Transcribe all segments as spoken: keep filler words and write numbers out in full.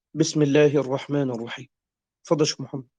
بسم الله الرحمن الرحيم. تفضل شيخ محمد.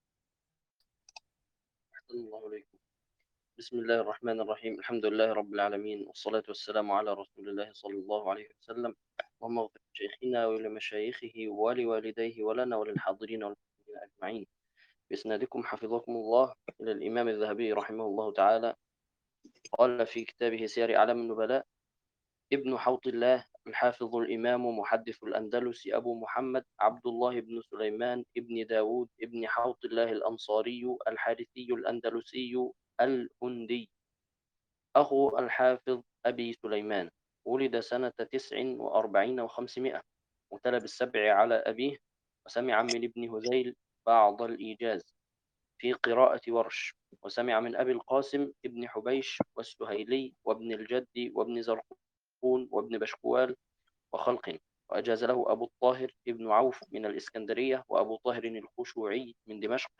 أحسن الله عليكم. بسم الله الرحمن الرحيم. الحمد لله رب العالمين، والصلاة والسلام على رسول الله صلى الله عليه وسلم. اللهم اغفر لشيخنا ولمشايخه ولوالديه ولنا وللحاضرين والمسلمين أجمعين. بإسنادكم حفظكم الله إلى الإمام الذهبي رحمه الله تعالى، قال في كتابه سير أعلام النبلاء: ابن حوط الله الحافظ الإمام محدث الأندلس أبو محمد عبد الله بن سليمان ابن داود ابن حوط الله الأنصاري الحارثي الأندلسي الهندي، أخو الحافظ أبي سليمان. ولد سنة تسع وأربعين وخمسمائة، وتلا بالسبع على أبيه، وسمع من ابن هذيل بعض الإيجاز في قراءة ورش، وسمع من أبي القاسم ابن حبيش والسهيلي وابن الجد وابن زرقون وابن بشكوال وخلق. وأجاز له أبو الطاهر ابن عوف من الإسكندرية، وأبو طاهر الخشوعي من دمشق.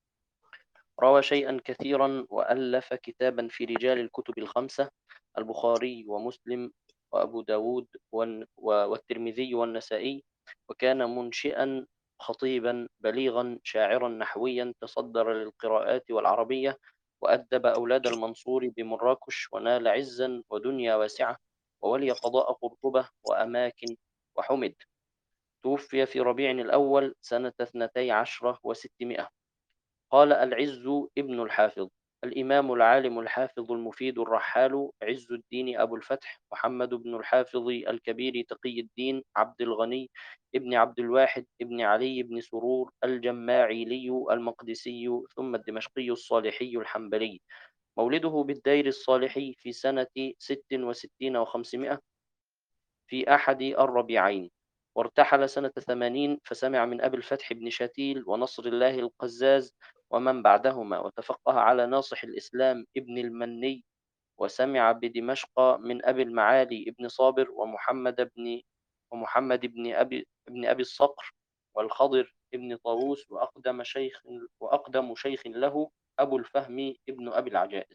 روى شيئا كثيرا، وألف كتابا في رجال الكتب الخمسة: البخاري ومسلم وأبو داود والترمذي والنسائي. وكان منشئا خطيبا بليغا شاعرا نحويا، تصدر للقراءات والعربية، وأدب أولاد المنصور بمراكش، ونال عزا ودنيا واسعة، وولي قضاء قرطبة وأماكن وحمد. توفي في ربيع الأول سنة اثنتي عشرة وستمائة. قال العز ابن الحافظ: الإمام العالم الحافظ المفيد الرحال عز الدين أبو الفتح محمد بن الحافظ الكبير تقي الدين عبد الغني ابن عبد الواحد ابن علي بن سرور الجماعيلي المقدسي ثم الدمشقي الصالحي الحنبلي. مولده بالدير الصالحي في سنة ست وستين وخمسمائة في أحد الربيعين. وارتحل سنة ثمانين، فسمع من أبي الفتح بن شتيل ونصر الله القزاز ومن بعدهما، وتفقه على ناصح الإسلام ابن المني. وسمع بدمشق من أبي المعالي ابن صابر ومحمد بن ومحمد بن أبي بن أبي الصقر والخضر ابن طاووس، وأقدم شيخ وأقدم شيخ له أبو الفهم ابن أبي العجائز.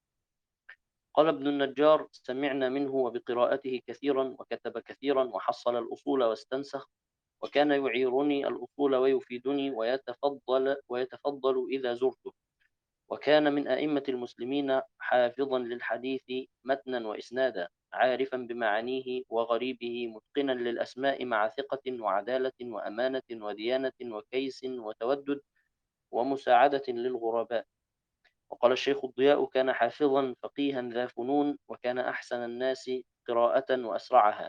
قال ابن النجار: سمعنا منه وبقراءته كثيرا، وكتب كثيرا، وحصل الأصول واستنسخ، وكان يعيرني الأصول ويفيدني، ويتفضل ويتفضل إذا زرته. وكان من أئمة المسلمين، حافظا للحديث متنا وإسنادا، عارفا بمعانيه وغريبه، متقنا للأسماء مع ثقة وعدالة وأمانة وديانة وكيس وتودد ومساعدة للغرباء. وقال الشيخ الضياء: كان حافظا فقيها ذا فنون، وكان أحسن الناس قراءة وأسرعها،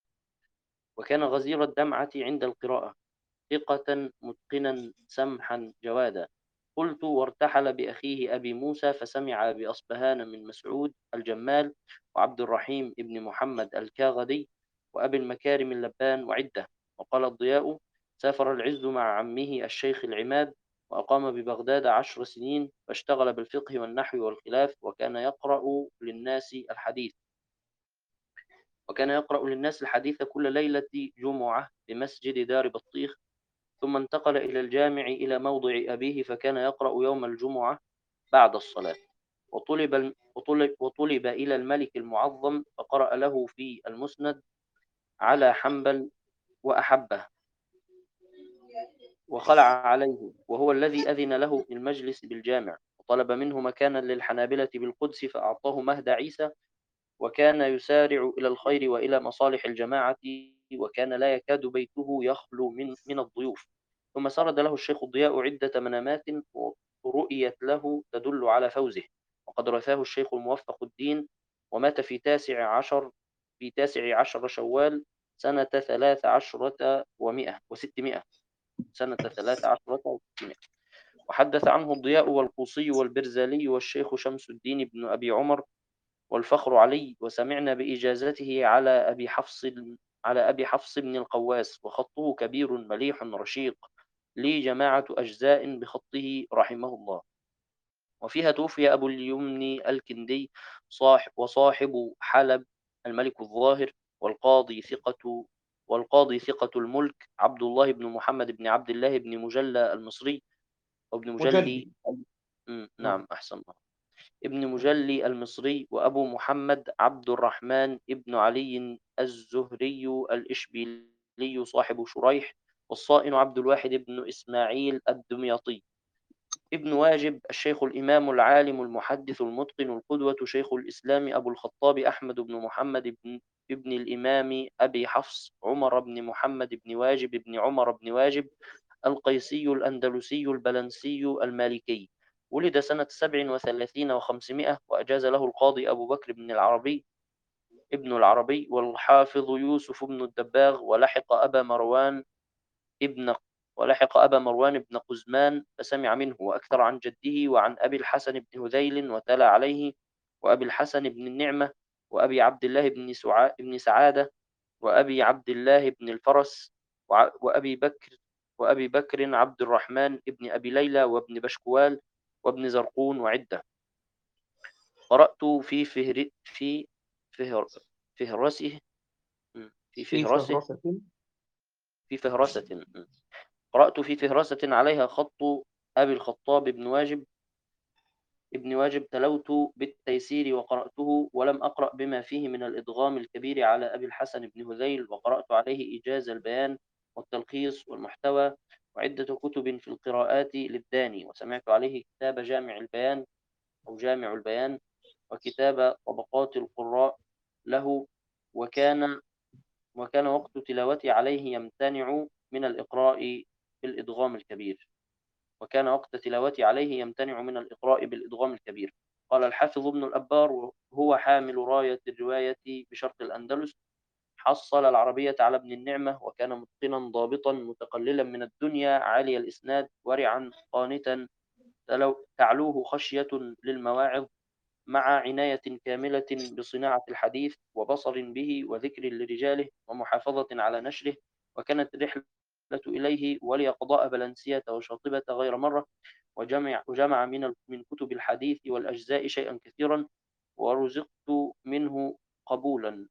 وكان غزير الدمعة عند القراءة، ثقة متقنا سمحا جوادا. قلت: وارتحل بأخيه أبي موسى، فسمع بأصبهان من مسعود الجمال وعبد الرحيم ابن محمد الكاغدي وأبي المكارم اللبان وعدة. وقال الضياء: سافر العز مع عمه الشيخ العماد، وأقام ببغداد عشر سنين، فاشتغل بالفقه والنحو والخلاف، وكان يقرأ للناس الحديث وكان يقرأ للناس الحديث كل ليلة جمعة بمسجد دار بطيخ. ثم انتقل إلى الجامع إلى موضع أبيه، فكان يقرأ يوم الجمعة بعد الصلاة. وطلب, وطلب, وطلب إلى الملك المعظم، فقرأ له في المسند على حنبل وأحبه، وخلع عليه، وهو الذي أذن له في المجلس بالجامع. وطلب منه مكانا للحنابلة بالقدس، فأعطاه مهد عيسى. وكان يسارع إلى الخير وإلى مصالح الجماعة، وكان لا يكاد بيته يخلو من من الضيوف. ثم سرد له الشيخ الضياء عدة منامات رؤيت له تدل على فوزه. وقد رثاه الشيخ الموفق الدين، ومات في تاسع عشر في تاسع عشر شوال سنة ثلاث عشرة ومئة وستمائة سنة ثلاث عشرة وستمائة. وحدث عنه الضياء والقوصي والبرزالي والشيخ شمس الدين بن أبي عمر والفخر علي. وسمعنا بإجازته على أبي حفص على أبي حفص بن القواس، وخطه كبير مليح رشيق، لي جماعة أجزاء بخطه رحمه الله. وفيها توفي أبو اليمن الكندي، صاحب وصاحب حلب الملك الظاهر، والقاضي ثقة والقاضي ثقة الملك عبد الله بن محمد بن عبد الله بن مجلى المصري، وابن مجلي. مجلي. نعم. نعم، أحسن الله. ابن مجلي المصري، وأبو محمد عبد الرحمن ابن علي الزهري الإشبيلي صاحب شريح، والصائن عبد الواحد بن إسماعيل الدمياطي. ابن واجب الشيخ الإمام العالم المحدث المتقن القدوة شيخ الإسلام أبو الخطاب أحمد بن محمد بن ابن الإمام أبي حفص عمر بن محمد بن واجب بن عمر بن واجب القيسي الأندلسي البلنسي المالكي. ولد سنة سبع وثلاثين وخمسمائة، وأجاز له القاضي أبو بكر بن العربي ابن العربي والحافظ يوسف بن الدباغ، ولحق أبا مروان ابن ولحق أبا مروان بن قزمان فسمع منه، وأكثر عن جده وعن أبي الحسن بن هذيل وتلا عليه، وأبي الحسن بن النعمة، وأبي عبد الله بن, سعا... بن سعادة، وأبي عبد الله بن الفرس، وع- وأبي بكر وأبي بكر عبد الرحمن ابن أبي ليلى وابن بشكوال وابن زرقون وعدة. قرأت في فهر في فهر فهرسه في في فهرسه فهرسة. في فهرسة قرأت في فهرسة عليها خط أبي الخطاب بن واجب ابن واجب، تلوت بالتيسير وقرأته، ولم أقرأ بما فيه من الإدغام الكبير على أبي الحسن بن هذيل، وقرأت عليه إيجاز البيان والتلخيص والمحتوى وعدة كتب في القراءات للداني، وسمعت عليه كتاب جامع البيان أو جامع البيان، وكتاب طبقات القراء له. وكان وكان وقت تلاوتي عليه يمتنع من الإقراء بالإدغام الكبير وكان وقت تلاوتي عليه يمتنع من الإقراء بالإدغام الكبير. قال الحافظ ابن الأبار وهو حامل راية الرواية بشرق الأندلس، حصل العربية على ابن النعمة، وكان متقنا ضابطا متقللا من الدنيا عالي الإسناد ورعا قانتا تعلوه خشية للمواعظ، مع عناية كاملة بصناعة الحديث وبصر به وذكر لرجاله ومحافظة على نشره. وكانت الرحلة إليه ولي قضاء بلنسية وشاطبة غير مرة، وجمع, وجمع من من كتب الحديث والأجزاء شيئا كثيرا، ورزقت منه قبولا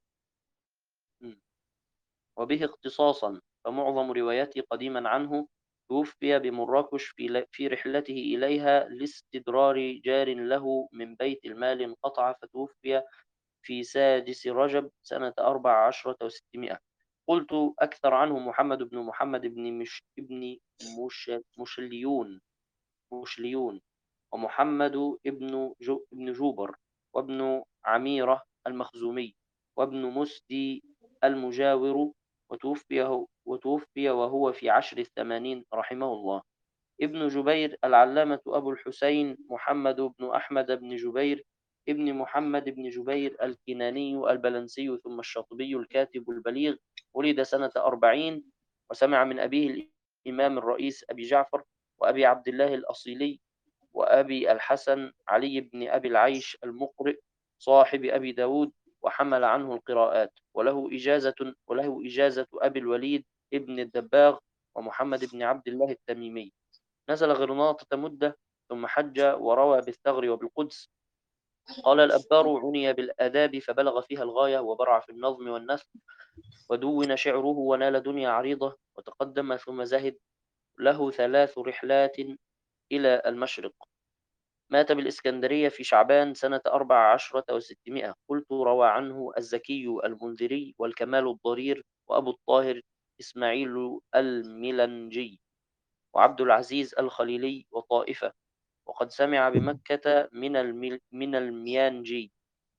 وبه اختصاصا، فمعظم رواياتي قديما عنه. توفي بمراكش في في رحلته إليها لاستدرار جار له من بيت المال انقطع، فتوفي في سادس رجب سنة أربع عشرة وستمائة. قلت أكثر عنه محمد بن محمد بن مش ابن مش مشليون مشليون ومحمد ابن جو ابن جوبر، وابن عميرة المخزومي، وابن مسدي المجاور، وتوفي وتوفي وهو في عشر الثمانين رحمه الله. ابن جبير العلامة أبو الحسين محمد بن أحمد بن جبير ابن محمد بن جبير الكناني البلنسي ثم الشاطبي الكاتب البليغ، ولد سنة أربعين، وسمع من أبيه الإمام الرئيس أبي جعفر وأبي عبد الله الأصيلي وأبي الحسن علي بن أبي العيش المقرئ صاحب أبي داود، وحمل عنه القراءات، وله إجازة وله إجازة أبي الوليد ابن الدباغ ومحمد بن عبد الله التميمي. نزل غرناطة مدة ثم حج وروى بالثغر وبالقدس. قال الأبار عني بالآداب فبلغ فيها الغاية، وبرع في النظم والنثر، ودون شعره ونال دنيا عريضة، وتقدم ثم زهد. له ثلاث رحلات إلى المشرق. مات بالإسكندرية في شعبان سنة أربع عشرة وستمائة. قلت روى عنه الزكي المنذري والكمال الضرير وأبو الطاهر إسماعيل الملنجي وعبد العزيز الخليلي وطائفة. وقد سمع بمكة من المل من الميانجي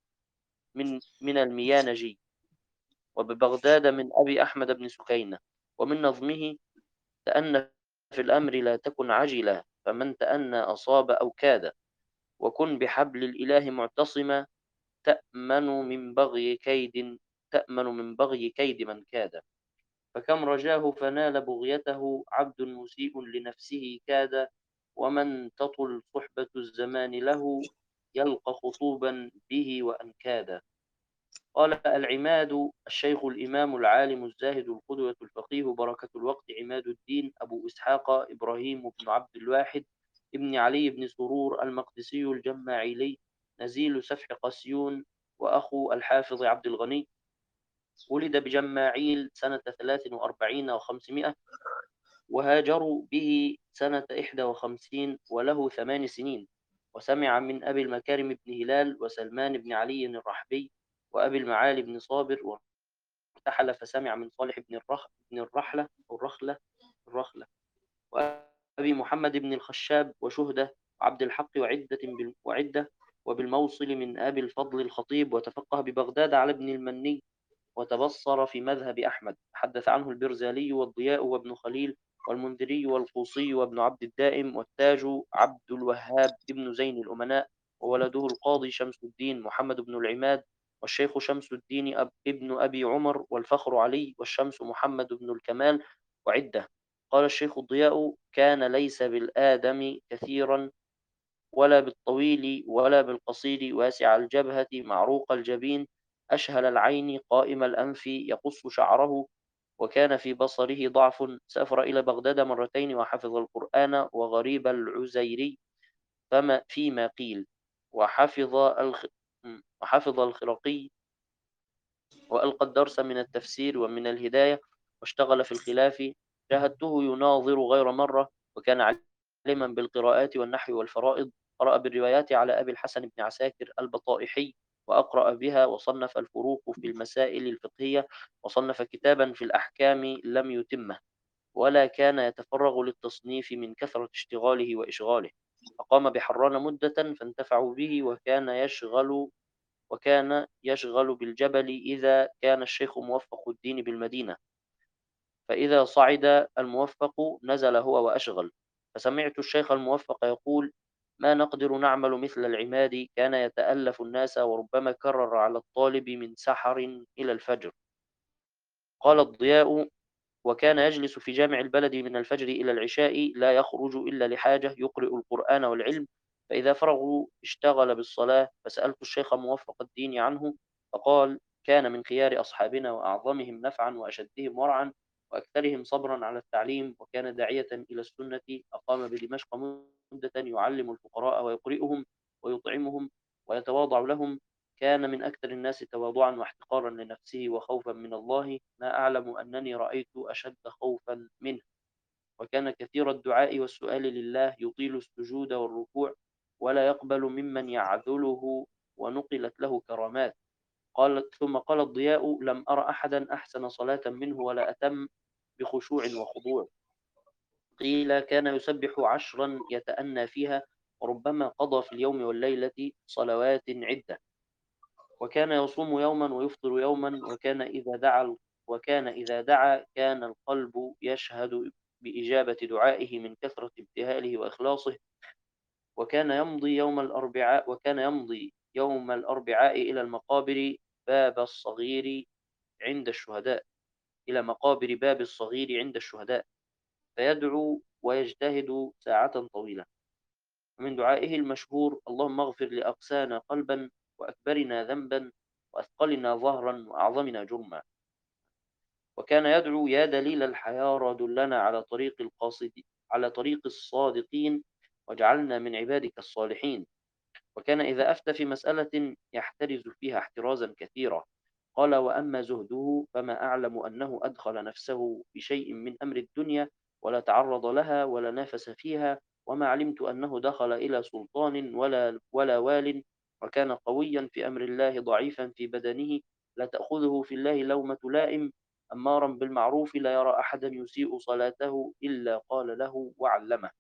من من الميانجي وببغداد من أبي أحمد بن سكينة. ومن نظمه: تأنى في الأمر لا تكن عجلا، فمن تأنى أصاب أو كاد، وكن بحبل الإله معتصما، تأمن من بغي كيد تأمن من بغي كيد من كاد. فكم رجاه فنال بغيته، عبد مسيء لنفسه كاد، ومن تطل صحبة الزمان له، يلقى خطوبا به وأنكادا. قال العماد الشيخ الإمام العالم الزاهد القدوة الفقيه بركة الوقت عماد الدين أبو إسحاق إبراهيم بن عبد الواحد ابن علي بن سرور المقدسي الجماعيلي، نزيل سفح قسيون، وأخو الحافظ عبد الغني. ولد بجماعيل سنة ثلاث وأربعين وخمسمائة، وهاجروا به سنة إحدى وخمسين وله ثمان سنين. وسمع من أبي المكارم بن هلال وسلمان بن علي الرحبي وأبي المعالي بن صابر وارتحل، فسمع من صالح بن الرخ بن الرحلة أو الرخلة الرخلة، وأبي محمد بن الخشاب وشهدة وعبد الحق وعدة بال- وعدة وبالموصل من أبي الفضل الخطيب، وتفقه ببغداد على ابن المني، وتبصر في مذهب أحمد. حدث عنه البرزالي والضياء وابن خليل والمنذري والقوصي وابن عبد الدائم والتاج عبد الوهاب ابن زين الأمناء، وولده القاضي شمس الدين محمد بن العماد، والشيخ شمس الدين أب ابن أبي عمر، والفخر علي، والشمس محمد بن الكمال، وعدة. قال الشيخ الضياء: كان ليس بالآدم كثيرا، ولا بالطويل ولا بالقصير، واسع الجبهة معروق الجبين، أشهل العين قائم الأنف، يقص شعره، وكان في بصره ضعف. سافر إلى بغداد مرتين، وحفظ القرآن وغريب العزيري فما فيما قيل، وحفظ الخ... وحفظ الخرقي، وألقى الدرس من التفسير ومن الهداية، واشتغل في الخلاف. شاهدته يناظر غير مرة، وكان عالما بالقراءات والنحو والفرائض. قرأ بالروايات على أبي الحسن بن عساكر البطائحي، وأقرأ بها، وصنف الفروق في المسائل الفقهية، وصنف كتابا في الأحكام لم يتمه، ولا كان يتفرغ للتصنيف من كثرة اشتغاله وإشغاله. فقام بحران مدة فانتفعوا به، وكان يشغل وكان يشغل بالجبل إذا كان الشيخ موفق الدين بالمدينة، فإذا صعد الموفق نزل هو وأشغل. فسمعت الشيخ الموفق يقول: ما نقدر نعمل مثل العماد، كان يتألف الناس، وربما كرر على الطالب من سحر إلى الفجر. قال الضياء: وكان يجلس في جامع البلد من الفجر إلى العشاء، لا يخرج إلا لحاجة، يقرئ القرآن والعلم، فإذا فرغوا اشتغل بالصلاة. فسألت الشيخ موفق الدين عنه، فقال: كان من خيار أصحابنا، وأعظمهم نفعا، وأشدهم ورعا، وأكثرهم صبرا على التعليم، وكان داعية إلى السنة. أقام بدمشق مدة يعلم الفقراء ويقرئهم ويطعمهم ويتواضع لهم. كان من أكثر الناس تواضعا واحتقارا لنفسه وخوفا من الله، ما أعلم أنني رأيت أشد خوفا منه. وكان كثير الدعاء والسؤال لله، يطيل السجود والركوع، ولا يقبل ممن يعذله، ونقلت له كرامات. قال ثم قال الضياء: لم أر أحدا أحسن صلاة منه، ولا أتم بخشوع وخضوع. قيل: كان يسبح عشرا يتأنى فيها، وربما قضى في اليوم والليلة صلوات عدة. وكان يصوم يوما ويفطر يوما، وكان إذا دعا وكان إذا دعا كان القلب يشهد بإجابة دعائه من كثرة ابتهاله وإخلاصه. وكان يمضي يوم الأربعاء وكان يمضي يوم الأربعاء إلى المقابر باب الصغير عند الشهداء إلى مقابر باب الصغير عند الشهداء، فيدعو ويجتهد ساعة طويلة. ومن دعائه المشهور: اللهم اغفر لأقسانا قلبا، وأكبرنا ذنبا، وأثقلنا ظهرا، وأعظمنا جرما. وكان يدعو: يا دليل الحيارى، دلنا على طريق القاصد على طريق الصادقين، واجعلنا من عبادك الصالحين. وكان إذا أفتى في مسألة يحترز فيها احترازا كثيرا. قال: وأما زهده فما أعلم أنه أدخل نفسه بشيء من أمر الدنيا، ولا تعرض لها، ولا نافس فيها، وما علمت أنه دخل إلى سلطان ولا, ولا وال. وكان قويا في أمر الله، ضعيفا في بدنه، لا تأخذه في الله لومة لائم، أمارا بالمعروف، لا يرى أحدا يسيء صلاته إلا قال له وعلمه.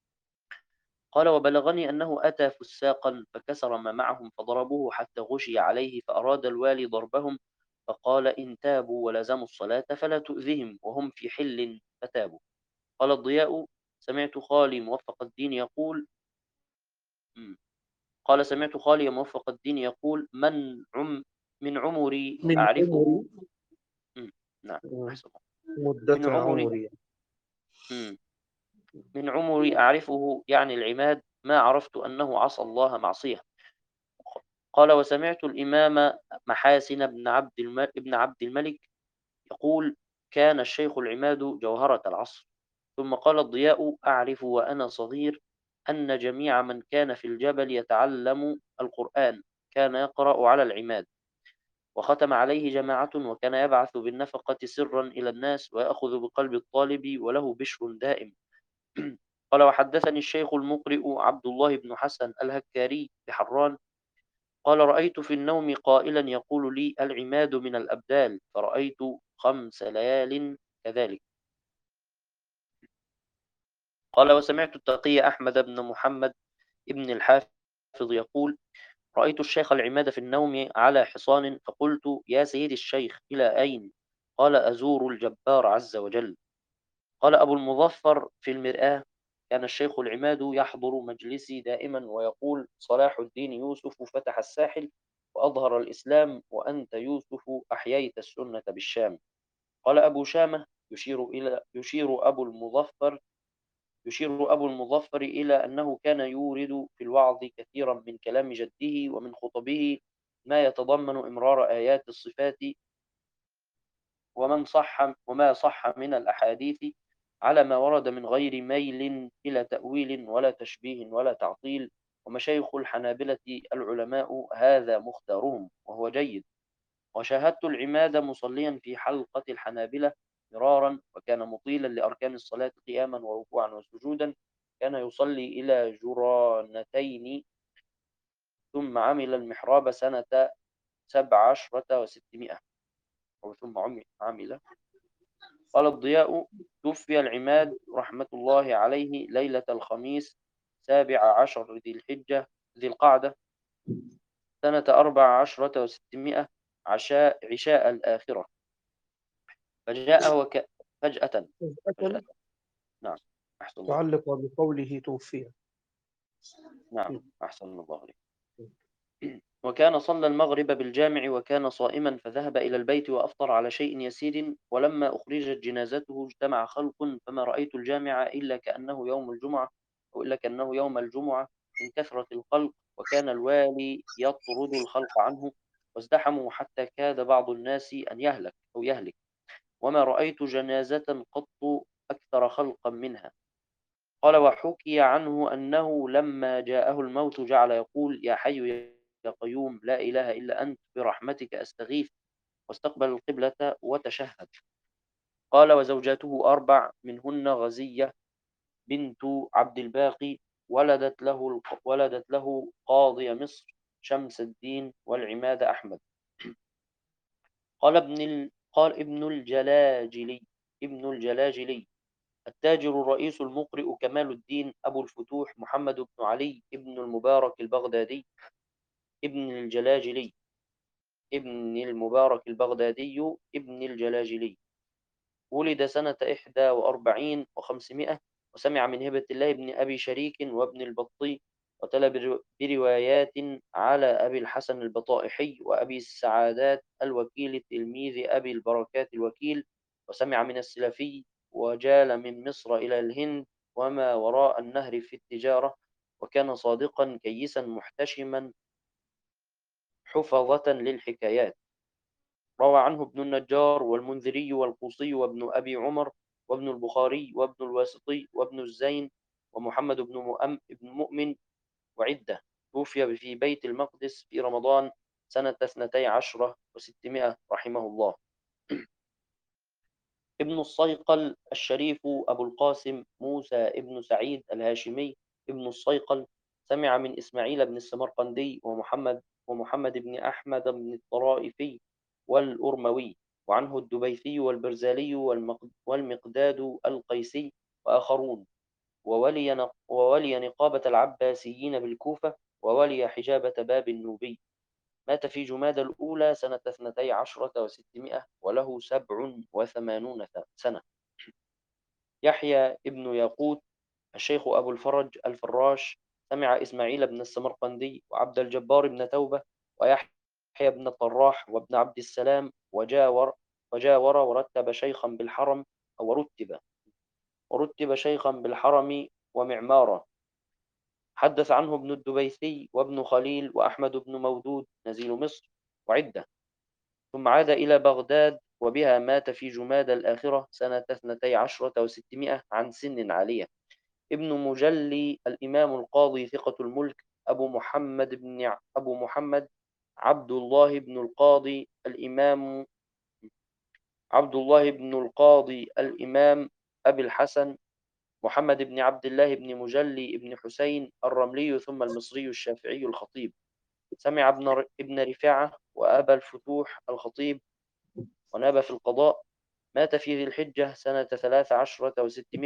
قال: وبلغني أنه أتى فساقا فكسر ما معهم، فضربوه حتى غشي عليه، فأراد الوالي ضربهم، فقال: إن تابوا ولزموا الصلاة فلا تؤذهم، وهم في حل فتابوا. قال الضياء: سمعت خالي موفق الدين يقول م. قال: سمعت خالي موفق الدين يقول: من عم من عمري من أعرفه. عمري. م. نعم. آه، أحسن. مدة من عمري عمري. م. من عمري أعرفه، يعني العماد، ما عرفت أنه عصى الله معصية. قال: وسمعت الإمام محاسن بن عبد الم... ابن عبد الملك يقول: كان الشيخ العماد جوهرة العصر. ثم قال الضياء: أعرف وأنا صغير أن جميع من كان في الجبل يتعلم القرآن كان يقرأ على العماد، وختم عليه جماعة، وكان يبعث بالنفقة سرا إلى الناس، ويأخذ بقلب الطالب، وله بشر دائم. قال: وحدثني الشيخ المقرئ عبد الله بن حسن الهكاري بحران، قال: رأيت في النوم قائلا يقول لي: العماد من الأبدال، فرأيت خمس ليال كذلك. قال: وسمعت التقي أحمد بن محمد ابن الحافظ يقول: رأيت الشيخ العماد في النوم على حصان، فقلت: يا سيدي الشيخ، إلى أين؟ قال: أزور الجبار عز وجل. قال أبو المظفر في المرآة: كان الشيخ العماد يحضر مجلسي دائما ويقول: صلاح الدين يوسف فتح الساحل وأظهر الإسلام، وأنت يوسف أحييت السنة بالشام. قال أبو شامة يشير إلى يشير أبو المظفر يشير أبو المظفر إلى أنه كان يورد في الوعظ كثيرا من كلام جده ومن خطبه ما يتضمن إمرار آيات الصفات ومن صح وما صح من الأحاديث على ما ورد من غير ميل إلى تأويل ولا تشبيه ولا تعطيل. ومشايخ الحنابلة العلماء هذا مختارهم وهو جيد. وشاهدت العماد مصليا في حلقة الحنابلة مرارا، وكان مطيلا لأركان الصلاة قياما وركوعا وسجودا. كان يصلي إلى جرانتين، ثم عمل المحراب سنة سبع عشرة وستمائة، أو ثم عمل. قال الضياء: توفي العماد رحمة الله عليه ليلة الخميس سابع عشر ذي الحجة ذي القعدة سنة أربع عشرة وستمائة، عشاء عشاء الآخرة. فجاء وك... فجأة فجأة فجأة نعم. أحسن الله عليك. تعلق بقوله توفي. نعم، أحسن الله عليك. وكان صلى المغرب بالجامع وكان صائما، فذهب إلى البيت وأفطر على شيء يسير. ولما أخرجت جنازته اجتمع خلق، فما رأيت الجامع إلا كأنه يوم الجمعة أو إلا كأنه يوم الجمعة من كثرة الخلق. وكان الوالي يطرد الخلق عنه، وازدحموا حتى كاد بعض الناس أن يهلك أو يهلك. وما رأيت جنازة قط أكثر خلقا منها. قال: وحكي عنه أنه لما جاءه الموت جعل يقول: يا حي يا قيوم لا إله إلا أنت برحمتك أستغيث، واستقبل القبلة وتشهد. قال: وزوجاته أربع، منهن غزية بنت عبد الباقي، ولدت له ولدت له قاضي مصر شمس الدين والعماد أحمد. قال ابن ال... قال ابن الجلاجلي ابن الجلاجلي التاجر الرئيس المقرئ كمال الدين أبو الفتوح محمد بن علي ابن المبارك البغدادي ابن الجلاجلي ابن المبارك البغدادي ابن الجلاجلي، ولد سنة إحدى وأربعين وخمسمائة، وسمع من هبة الله بن أبي شريك وابن البطي، وتلا برو- بروايات على أبي الحسن البطائحي وأبي السعادات الوكيل تلميذ أبي البركات الوكيل، وسمع من السلفي، وجال من مصر إلى الهند وما وراء النهر في التجارة. وكان صادقا كيسا محتشما حفظة للحكايات. روى عنه ابن النجار والمنذري والقوصي وابن أبي عمر وابن البخاري وابن الواسطي وابن الزين ومحمد بن مؤم بن مؤمن وعدة. توفي في بيت المقدس في رمضان سنة اثنتي عشرة وستمائة رحمه الله. ابن الصيقل الشريف أبو القاسم موسى ابن سعيد الهاشمي ابن الصيقل، سمع من إسماعيل بن السمرقندي ومحمد ومحمد بن أحمد بن الطرائفي والأرموي، وعنه الدبيثي والبرزالي والمقداد القيسي وآخرون. وولي وولي نقابة العباسيين بالكوفة، وولي حجابة باب النوبي. مات في جمادى الأولى سنة اثنتي عشرة وستمائة وله سبع وثمانون سنة. يحيى ابن ياقوت الشيخ أبو الفرج الفراش، سمع إسماعيل بن السمرقندي وعبد الجبار بن توبة ويحيى بن الطراح وابن عبد السلام، وجاور وجاور ورتب شيخا بالحرم أو رتب ورتب شيخا بالحرم ومعمارة. حدث عنه ابن الدبيثي وابن خليل وأحمد بن مودود نزيل مصر وعدة. ثم عاد إلى بغداد، وبها مات في جمادى الآخرة سنة اثنتي عشرة وستمائة عن سن عالية. ابن مجلي الإمام القاضي ثقة الملك أبو محمد بن أبو محمد عبد الله بن القاضي الإمام عبد الله بن القاضي الإمام أبي الحسن محمد بن عبد الله بن مجلي بن حسين الرملي ثم المصري الشافعي الخطيب. سمع ابن ابن رفاعة وأبا الفتوح الخطيب، وناب في القضاء. مات في ذي الحجة سنة ثلاث عشرة وستمائة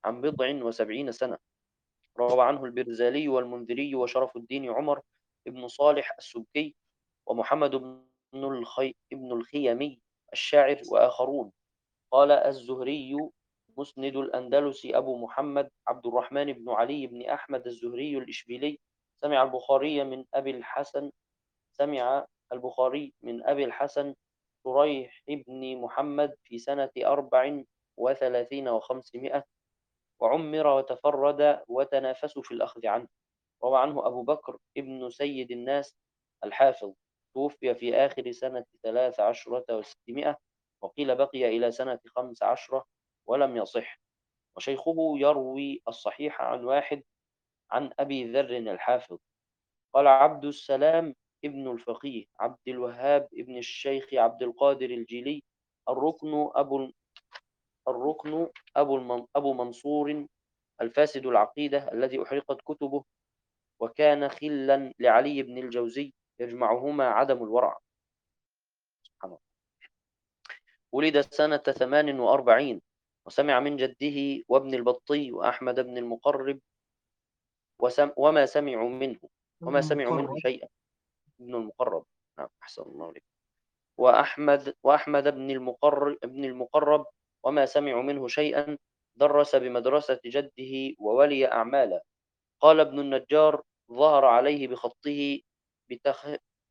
عن بضع وسبعين سنة. روى عنه البرزالي والمنذري وشرف الدين عمر بن صالح السبكي ومحمد بن الخي ابن الخيمي الشاعر وآخرون. قال الزهري مسند الأندلس أبو محمد عبد الرحمن بن علي بن أحمد الزهري الإشبيلي سمع البخاري من أبي الحسن سمع البخاري من أبي الحسن شريح بن محمد في سنة أربع وثلاثين وخمسمائة، وعمر وتفرد وتنافسوا في الأخذ عنه. روى عنه أبو بكر ابن سيد الناس الحافظ، توفي في آخر سنة ثلاث عشرة وستمائة، وقيل بقي إلى سنة خمس عشرة ولم يصح. وشيخه يروي الصحيح عن واحد عن أبي ذر الحافظ. قال عبد السلام ابن الفقيه عبد الوهاب ابن الشيخ عبد القادر الجيلي الركن أبو الركن أبو المن أبو منصور الفاسد العقيدة الذي أحرقت كتبه، وكان خلا لعلي بن الجوزي يجمعهما عدم الورع. سبحان الله. ولد سنة ثمان وأربعين، وسمع من جده وابن البطي وأحمد بن المقرب وسم وما سمعوا منه وما سمعوا منه المقرب. شيئا. ابن المقرب، نعم أحسن الله عليك. وأحمد وأحمد بن المقرب ابن المقرب وما سمعوا منه شيئا. درس بمدرسة جده وولي أعمالا. قال ابن النجار ظهر عليه بخطه بتخ...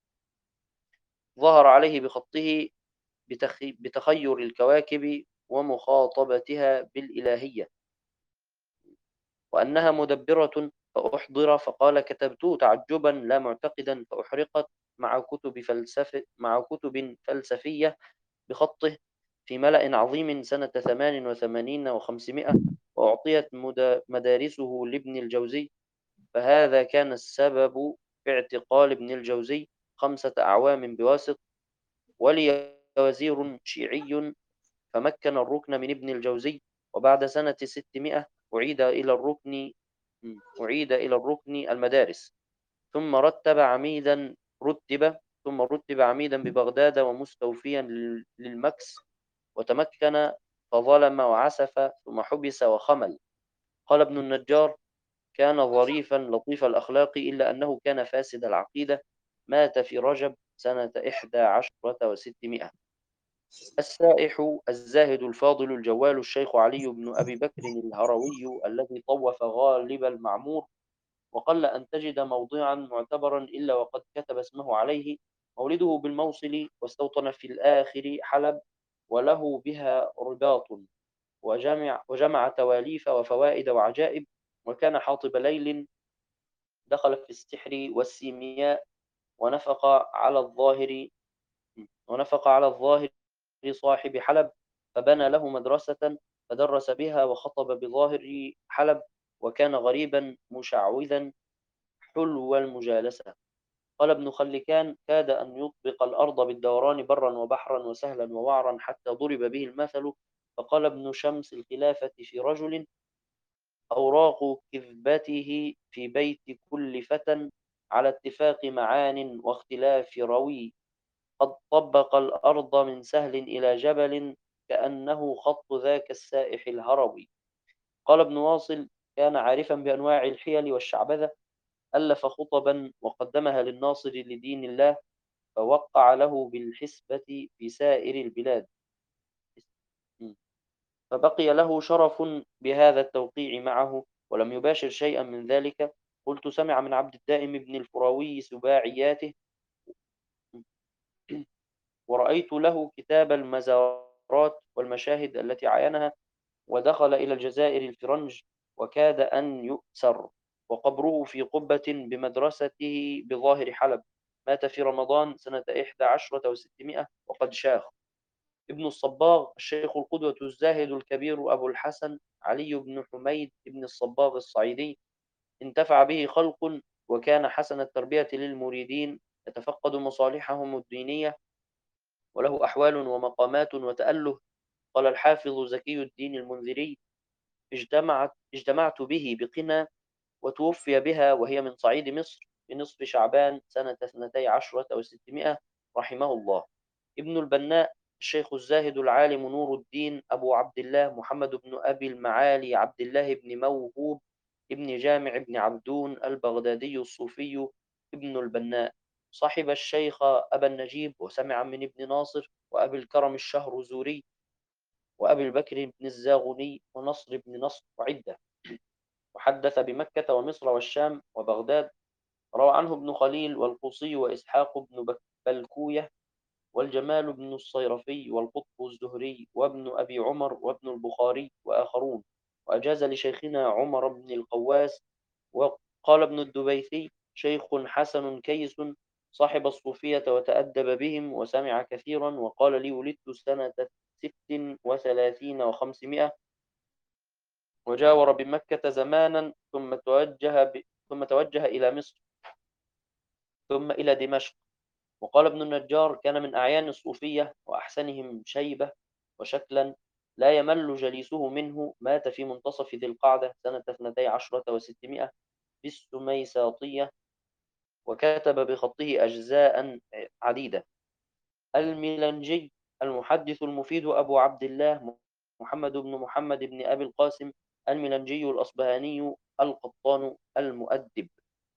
ظهر عليه بخطه بتخ... بتخير الكواكب ومخاطبتها بالإلهية، وأنها مدبرة فأحضر، فقال كتبته تعجبا لا معتقدا، فأحرقت مع كتب فلسفة مع كتب فلسفية بخطه في ملأ عظيم سنة ثمان وثمانين وخمسمائة، وأعطيت مدارسه لابن الجوزي. فهذا كان السبب في اعتقال ابن الجوزي خمسة أعوام بواسط. ولي وزير شيعي فمكن الركن من ابن الجوزي، وبعد سنة ستمائة أعيد إلى الركن أعيد إلى الركن المدارس. ثم رتب عميدا رتب ثم رتب عميدا ببغداد ومستوفيا للمكس، وتمكن فظلم وعسف ثم حبس وخمل. قال ابن النجار كان ظريفا لطيف الأخلاق، إلا أنه كان فاسد العقيدة. مات في رجب سنة إحدى عشرة وستمائة. السائح الزاهد الفاضل الجوال الشيخ علي بن أبي بكر الهروي الذي طوف غالب المعمور، وقل أن تجد موضعا معتبرا إلا وقد كتب اسمه عليه. مولده بالموصل، واستوطن في الآخر حلب، وله بها رباط، وجمع, وجمع تواليف وفوائد وعجائب، وكان حاطب ليل. دخل في السحر والسيمياء، ونفق على الظاهر ونفق على الظاهر صاحب حلب، فبنى له مدرسة فدرس بها وخطب بظاهر حلب، وكان غريبا مشعوذا حلو المجالسة. قال ابن خلكان كاد أن يطبق الأرض بالدوران برا وبحرا وسهلا ووعرا حتى ضرب به المثل. فقال ابن شمس الخلافة في رجل: أوراق كذبته في بيت كل فتى، على اتفاق معان واختلاف روي، قد طبق الأرض من سهل إلى جبل، كأنه خط ذاك السائح الهروي. قال ابن واصل كان عارفا بأنواع الحيل والشعبذة، ألف خطبا وقدمها للناصر لدين الله، فوقع له بالحسبة في سائر البلاد، فبقي له شرف بهذا التوقيع معه، ولم يباشر شيئا من ذلك. قلت سمع من عبد الدائم بن الفراوي سباعياته، ورأيت له كتاب المزارات والمشاهد التي عاينها، ودخل إلى الجزائر الفرنج وكاد أن يؤسر، وقبره في قبة بمدرسته بظاهر حلب. مات في رمضان سنة إحدى عشرة وستمائة وقد شاخ. ابن الصباغ الشيخ القدوة الزاهد الكبير أبو الحسن علي بن حميد بن الصباغ الصعيدي، انتفع به خلق، وكان حسن التربية للمريدين، يتفقد مصالحهم الدينية، وله أحوال ومقامات وتأله. قال الحافظ زكي الدين المنذري: اجتمعت, اجتمعت به بقنا، وتوفي بها وهي من صعيد مصر في نصف شعبان سنة اثنتي عشرة وستمائة، رحمه الله. ابن البناء الشيخ الزاهد العالم نور الدين أبو عبد الله محمد بن أبي المعالي عبد الله بن موهوب ابن جامع بن عبدون البغدادي الصوفي ابن البناء، صاحب الشيخ أبا النجيب وسمع من ابن ناصر وأبي الكرم الشهرزوري وأبي البكر بن الزاغني ونصر بن نصر وعدة، وحدث بمكة ومصر والشام وبغداد. روى عنه ابن خليل والقصي وإسحاق بن بلكوية والجمال بن الصيرفي والقطب الزهري وابن أبي عمر وابن البخاري وآخرون، وأجاز لشيخنا عمر بن القواس. وقال ابن الدبيثي: شيخ حسن كيس صاحب الصوفية وتأدب بهم وسمع كثيرا، وقال لي: ولدت سنة ست وثلاثين وخمسمائة، وجاور بمكة زمانا، ثم توجه ب... ثم توجه إلى مصر، ثم إلى دمشق. وقال ابن النجار: كان من أعيان الصوفية وأحسنهم شيبة وشكلا، لا يمل جليسه منه. مات في منتصف ذي القعدة سنة اثنتي عشرة وستمائة بالسميساطية، وكتب بخطه أجزاء عديدة. الميلنجي المحدث المفيد أبو عبد الله محمد بن محمد بن أبي القاسم الميلنجي الأصبهاني القطان المؤدب،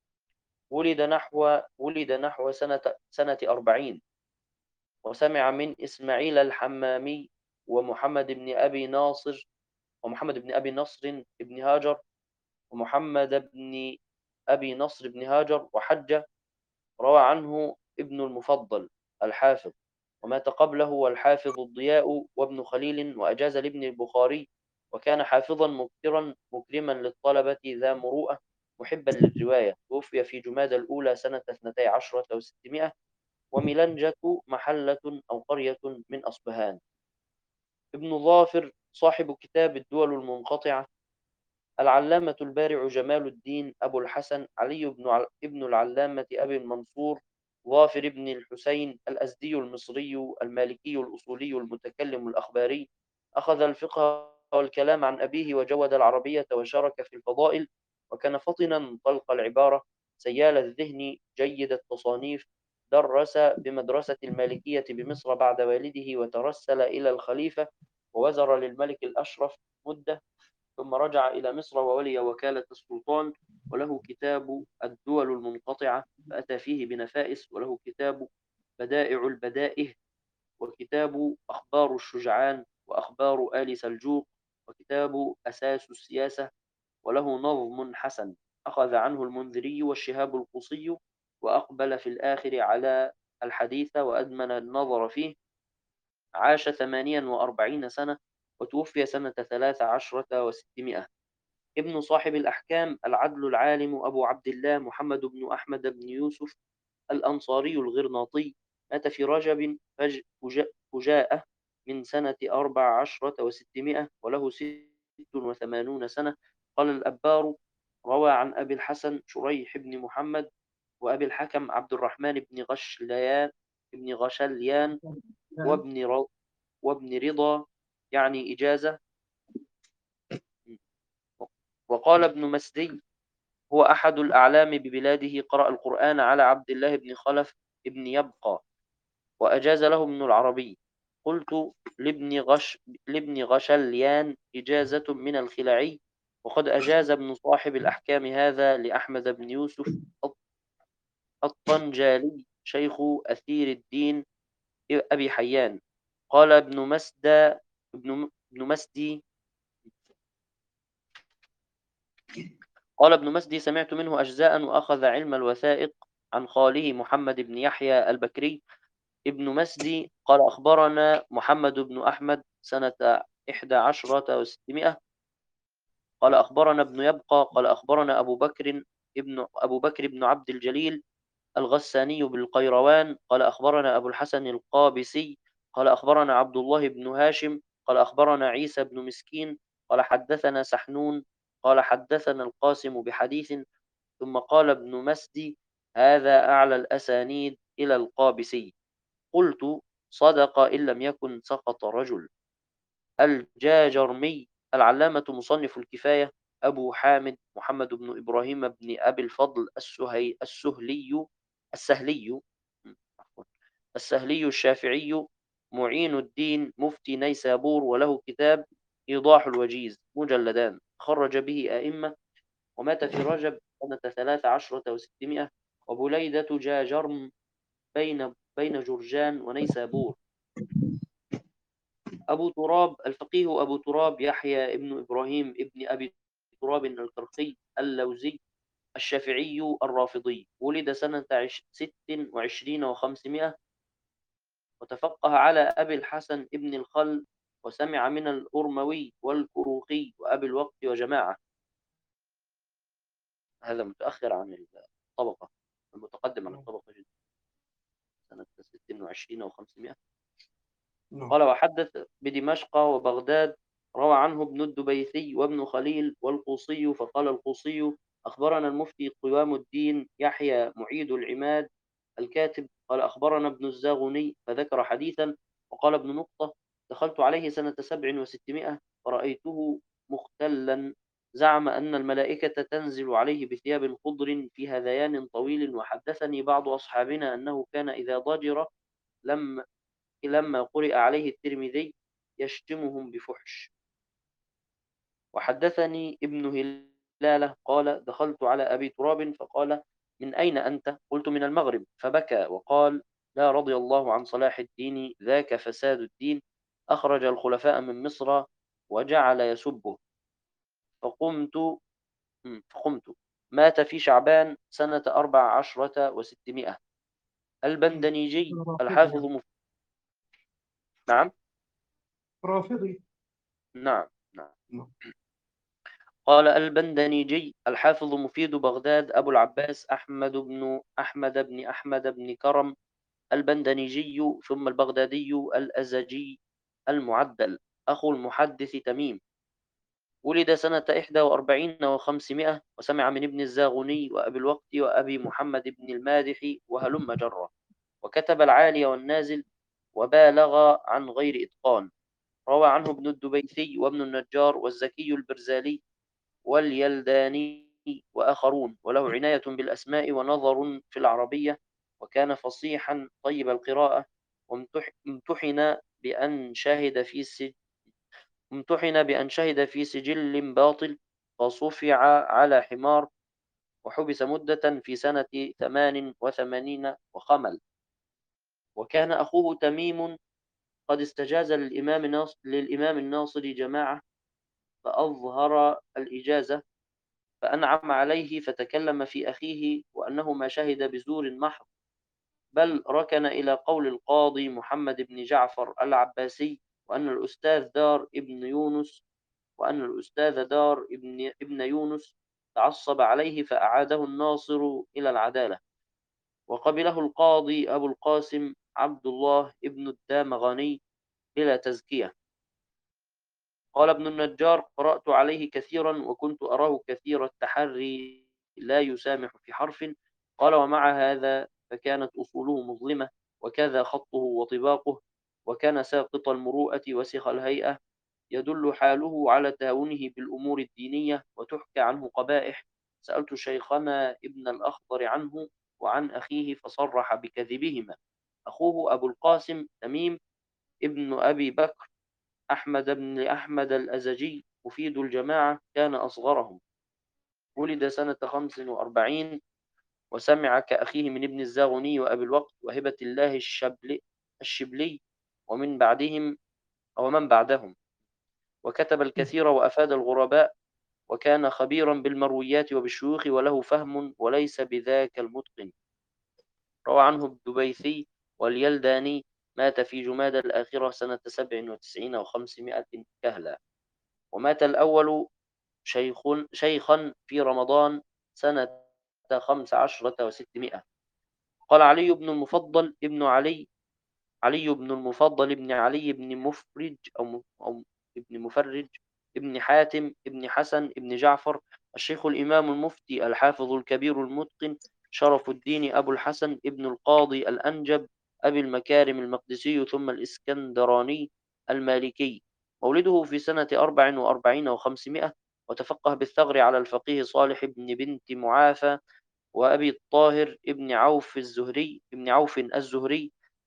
ولد نحو ولد نحو سنة سنة أربعين، وسمع من إسماعيل الحمامي ومحمد بن أبي ناصر ومحمد بن أبي نصر بن هاجر ومحمد بن أبي نصر بن هاجر وحج. روى عنه ابن المفضل الحافظ، ومات قبله والحافظ الضياء وابن خليل، وأجاز لابن البخاري، وكان حافظا مكثرا مكرما للطلبة ذا مروءة محبا للرواية. توفي في جماد الأولى سنة اثنتي عشرة وستمائة، وميلنجة محلة أو قرية من أصبهان. ابن ظافر صاحب كتاب الدول المنقطعة، العلامة البارع جمال الدين أبو الحسن علي بن ع- ابن العلامة أبي المنصور ظافر بن الحسين الأزدي المصري المالكي الأصولي المتكلم الأخباري، أخذ الفقه والكلام عن أبيه، وجود العربية، وشارك في الفضائل، وكان فطنا طلق العبارة سيال الذهن جيد التصانيف. درس بمدرسة المالكية بمصر بعد والده، وترسل إلى الخليفة، ووزر للملك الأشرف مدة، ثم رجع إلى مصر وولي وكالة السلطان. وله كتاب الدول المنقطعة فأتى فيه بنفائس، وله كتاب بدائع البدائه، وكتاب أخبار الشجعان، وأخبار آل سلجوق، وكتاب أساس السياسة، وله نظم حسن أخذ عنه المنذري والشهاب القصي، وأقبل في الآخر على الحديث وأدمن النظر فيه. عاش ثمانيا وأربعين سنة، وتوفي سنة ثلاث عشرة وستمائة. ابن صاحب الأحكام العدل العالم أبو عبد الله محمد بن أحمد بن يوسف الأنصاري الغرناطي، مات في رجب فج- فج- فجاءة من سنة أربع عشرة وستمائة، وله ست وثمانون سنة. قال الأبار: روى عن أبي الحسن شريح بن محمد وأبي الحكم عبد الرحمن بن غشليان بن غشليان وابن ر- وابن رضا، يعني إجازة. وقال ابن مسدي: هو أحد الأعلام ببلاده، قرأ القرآن على عبد الله بن خلف ابن يبقى، وأجاز له ابن العربي. قلت لابن غش لابن غشليان إجازة من الخلعي، وقد أجاز ابن صاحب الأحكام هذا لأحمد بن يوسف الطنجالي شيخ أثير الدين أبي حيان. قال ابن مسدى ابن ابن مسدي قال ابن مسدي: سمعت منه أجزاء، وأخذ علم الوثائق عن خاله محمد بن يحيى البكري. ابن مسدي قال: أخبرنا محمد بن أحمد سنة إحدى عشرة وستمائة. قال: أخبرنا ابن يبقى قال: أخبرنا أبو بكر ابن أبو بكر بن عبد الجليل الغساني بالقيروان قال: أخبرنا أبو الحسن القابسي قال: أخبرنا عبد الله بن هاشم قال: أخبرنا عيسى بن مسكين قال: حدثنا سحنون قال: حدثنا القاسم بحديث. ثم قال ابن مسدي: هذا أعلى الأسانيد إلى القابسي. قلت: صدق إن لم يكن سقط رجل. الجاجرمي العلامة مصنف الكفاية أبو حامد محمد بن إبراهيم بن أبي الفضل السهي السهلي السهلي السهلي الشافعي معين الدين مفتي نيسابور، وله كتاب إيضاح الوجيز مجلدان خرج به أئمة. ومات في رجب سنة ثلاث عشرة وستمائة. وبليدة جاجرم بين بين جرجان ونيسابور. أبو تراب الفقيه أبو تراب يحيى ابن إبراهيم ابن أبي تراب الكرخي اللوزي الشافعي الرافضي، ولد سنة عش- ست وعشرين وخمسمائة. وتفقه على أبي الحسن ابن الخل، وسمع من الأرموي والكروخي وأبي الوقت وجماعة. هذا متأخر عن الطبقة، المتقدم عن نعم. الطبقة جدا، سنة ست وعشرين وخمسمائة. نعم. قال: وحدث بدمشق وبغداد. روى عنه ابن الدبيثي وابن خليل والقوصي. فقال القوصي: أخبرنا المفتي قوام الدين يحيى معيد العماد الكاتب. قال: أخبرنا ابن الزاغني فذكر حديثا. وقال ابن نقطة: دخلت عليه سنة سبع وستمائة فرأيته مختلا، زعم أن الملائكة تنزل عليه بثياب خضر في هذيان طويل. وحدثني بعض أصحابنا أنه كان إذا ضجر لم لما قرئ عليه الترمذي يشتمهم بفحش. وحدثني ابن هلالة قال: دخلت على أبي تراب فقال: من أين أنت؟ قلت: من المغرب. فبكى وقال: لا، رضي الله عن صلاح الدين، ذاك فساد الدين. أخرج الخلفاء من مصر وجعل يسبه. فقمت فقمت مات في شعبان سنة أربع عشرة وستمائة. البندنيجي رافضي الحافظ يعني. مف... نعم. رافضي. نعم. نعم. نعم. قال البندنيجي الحافظ مفيد بغداد أبو العباس أحمد بن أحمد بن أحمد بن كرم البندنيجي ثم البغدادي الأزجي المعدل، أخو المحدث تميم. ولد سنة إحدى وأربعين وخمسمائة. وسمع من ابن الزاغني وأبي الوقت وأبي محمد بن المادح وهلم جرة. وكتب العالي والنازل، وبالغ عن غير إتقان. روى عنه ابن الدبيثي وابن النجار والزكي البرزالي واليلداني وآخرون، وله عناية بالأسماء ونظر في العربية. وكان فصيحا طيب القراءة. وامتحن بأن شهد في سج... امتحن بأن شهد في سجل باطل، فصفع على حمار. وحبس مدة في سنة ثمان وثمانين وخمل. وكان أخوه تميم قد استجاز للإمام ناصر, للإمام الناصر جماعة، فأظهر الإجازة، فأنعم عليه فتكلم في أخيه وأنه ما شهد بزور محض، بل ركن إلى قول القاضي محمد بن جعفر العباسي، وأن الأستاذ دار ابن يونس وأن الأستاذ دار ابن, ابن يونس تعصب عليه، فأعاده الناصر إلى العدالة. وقبله القاضي أبو القاسم عبد الله ابن الدامغاني بلا تزكية. قال ابن النجار: قرأت عليه كثيرا، وكنت أراه كثير التحري، لا يسامح في حرف. قال: ومع هذا فكانت أصوله مظلمة، وكذا خطه وطباقه، وكان ساقط المروءة وسخ الهيئة، يدل حاله على تهاونه بالأمور الدينية، وتحكى عنه قبائح. سألت شيخنا ابن الأخضر عنه وعن أخيه فصرح بكذبهما. أخوه أبو القاسم تميم ابن أبي بكر أحمد بن أحمد الأزجي مفيد الجماعة كان أصغرهم. ولد سنة خمس وأربعين. وسمع كأخيه من ابن الزاغني وأبي الوقت وهبة الله الشبلي, الشبلي ومن بعدهم أو من بعدهم. وكتب الكثير وأفاد الغرباء، وكان خبيرا بالمرويات وبالشيوخ، وله فهم وليس بذاك المتقن. روى عنه الدبيثي واليلداني. مات في جماد الآخرة سنة سبع وتسعين وخمسمائة كهلا. ومات الأول شيخ شيخا في رمضان سنة خمس عشرة وستمائة. قال علي بن المفضل ابن علي علي بن المفضل ابن علي بن مفرج أو, أو ابن مفرج ابن حاتم ابن حسن ابن جعفر الشيخ الإمام المفتي الحافظ الكبير المتقن شرف الدين أبو الحسن ابن القاضي الأنجب أبي المكارم المقدسي ثم الإسكندراني المالكي. مولده في سنة أربع وأربعين وخمسمائة. وتفقه بالثغر على الفقيه صالح بن بنت معافى وأبي الطاهر ابن عوف الزهري ابن عوف الزهري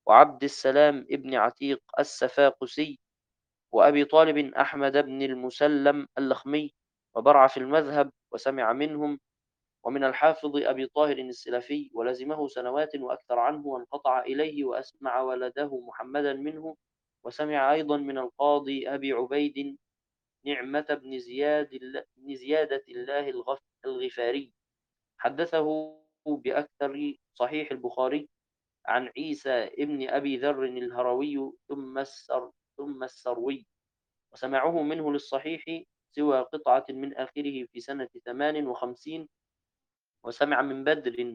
وعبد السلام ابن عتيق السفاقسي، وأبي طالب أحمد بن المسلم اللخمي، وبرع في المذهب وسمع منهم، ومن الحافظ أبي طاهر السلفي، ولزمه سنوات وأكثر عنه، وانقطع إليه، وأسمع ولده محمدا منه، وسمع أيضا من القاضي أبي عبيد نعمة بن زياد بن زيادة الله الغف الغفاري، حدثه بأكثر صحيح البخاري عن عيسى ابن أبي ذر الهروي ثم السر ثم السروي، وسمعه منه للصحيح سوى قطعة من آخره في سنة ثمان وخمسين، وسمع من بدر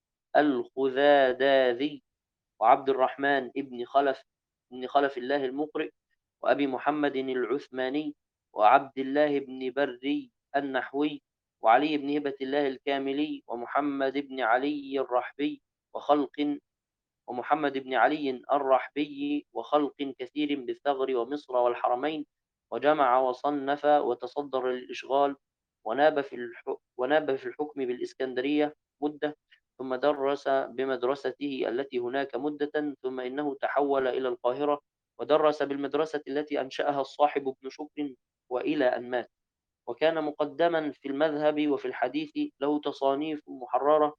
الخذاداذي، وعبد الرحمن ابن خلف ابن خلف الله المقرئ، وأبي محمد العثماني، وعبد الله بن بري النحوي، وعلي بن هبة الله الكاملي، ومحمد بن علي الرحبي، وخلق ومحمد بن علي الرحبي، وخلق كثير بالثغر ومصر والحرمين، وجمع وصنف وتصدر للإشغال، وناب في الح... وناب في الحكم بالإسكندرية مدة، ثم درس بمدرسته التي هناك مدة، ثم إنه تحول إلى القاهرة ودرس بالمدرسة التي أنشأها الصاحب ابن شكر وإلى أن مات. وكان مقدما في المذهب وفي الحديث، له تصانيف محررة،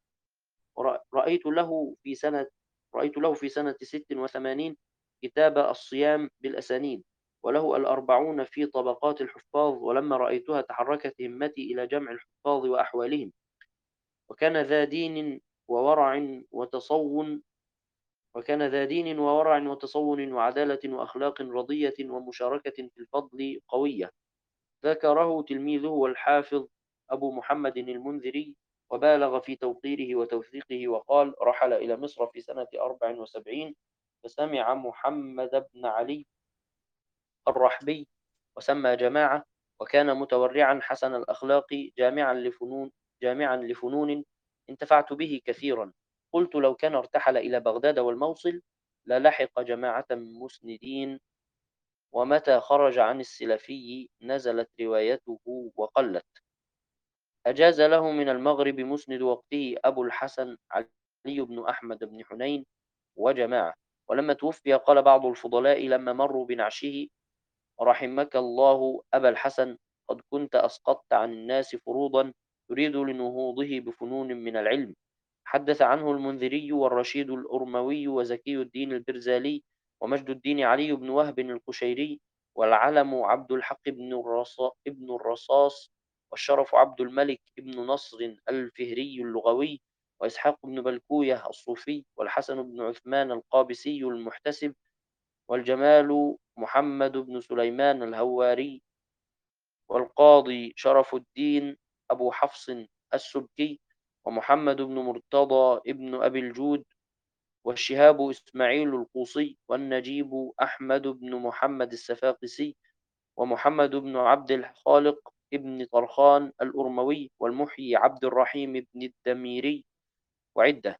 رأيت له في سنة رأيت له في سنة ست وثمانين كتاب الصيام بالأسانيد، وله الأربعون في طبقات الحفاظ، ولما رأيتها تحركت همتي إلى جمع الحفاظ وأحوالهم. وكان ذا دين وورع وتصون وكان ذا دين وورع وتصون وعدالة وأخلاق رضية ومشاركة في الفضل قوية. ذكره تلميذه والحافظ أبو محمد المنذري، وبالغ في توقيره وتوثيقه، وقال: رحل إلى مصر في سنة أربع وسبعين، فسمع محمد بن علي الرحبي، وسمى جماعة، وكان متورعا حسن الأخلاق، جامعا لفنون جامعا لفنون انتفعت به كثيرا. قلت: لو كان ارتحل إلى بغداد والموصل للحق جماعة مسندين، ومتى خرج عن السلفي نزلت روايته وقلت. أجاز له من المغرب مسند وقته أبو الحسن علي بن أحمد بن حنين وجماعة. ولما توفي قال بعض الفضلاء لما مروا بنعشه: رحمك الله أبا الحسن، قد كنت أسقطت عن الناس فروضا تريد لنهوضه بفنون من العلم. حدث عنه المنذري والرشيد الأرموي وزكي الدين البرزالي ومجد الدين علي بن وهب القشيري، والعلم عبد الحق بن الرصا ابن الرصاص، والشرف عبد الملك ابن نصر الفهري اللغوي، وإسحاق بن بلكوية الصوفي، والحسن بن عثمان القابسي المحتسب، والجمال محمد بن سليمان الهواري، والقاضي شرف الدين أبو حفص السبكي، ومحمد بن مرتضى ابن أبي الجود، والشهاب إسماعيل القوصي، والنجيب أحمد بن محمد السفاقسي، ومحمد بن عبد الخالق ابن طرخان الأرموي، والمحيي عبد الرحيم بن الدميري، وعدة.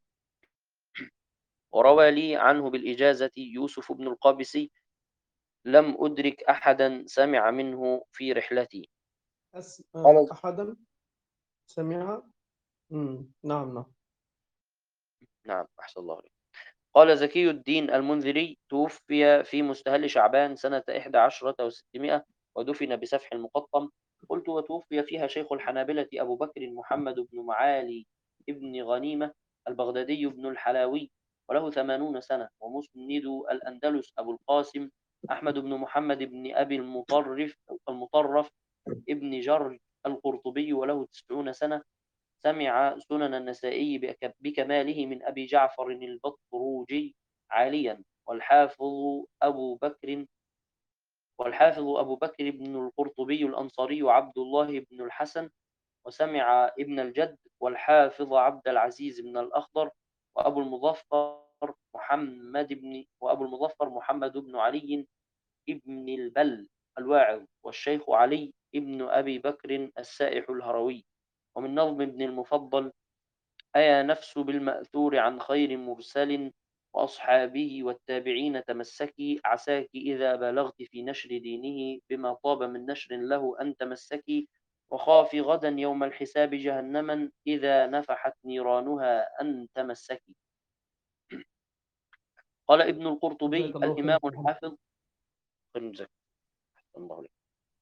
وروى لي عنه بالإجازة يوسف بن القابسي، لم أدرك أحدا سمع منه في رحلتي. أس... آه، قال أحدا سمع. مم. نعم نعم. نعم، أحسن الله عليك. قال زكي الدين المنذري: توفي في مستهل شعبان سنة إحدى عشرة وستمائة، ودفن بسفح المقطم. قلت: وتوفي فيها شيخ الحنابلة أبو بكر محمد بن معالي ابن غنيمة البغدادي بن الحلاوي، وله ثمانون سنة، ومسند الأندلس أبو القاسم أحمد بن محمد بن أبي المطرف المطرف ابن جرج القرطبي، وله تسعون سنة. سمع سنن النسائي بك- بكماله من أبي جعفر البطروجي عاليا، والحافظ أبو بكر والحافظ أبو بكر بن القرطبي الأنصاري عبد الله بن الحسن، وسمع ابن الجد والحافظ عبد العزيز بن الأخضر، وأبو المظفر محمد بن وأبو المظفر محمد بن علي ابن البل الواعظ، والشيخ علي ابن أبي بكر السائح الهروي. ومن نظم ابن المفضل: أيا نفس بالمأثور عن خير مرسل، وأصحابه والتابعين تمسكي، عساك إذا بلغت في نشر دينه بما طاب من نشر له أن تمسكي، وخافي غدا يوم الحساب جهنما إذا نفحت نيرانها أن تمسكي. قال ابن القرطبي جزاك الله خير الإمام يا محمد. الحافظ. خير جزاك الله عليك.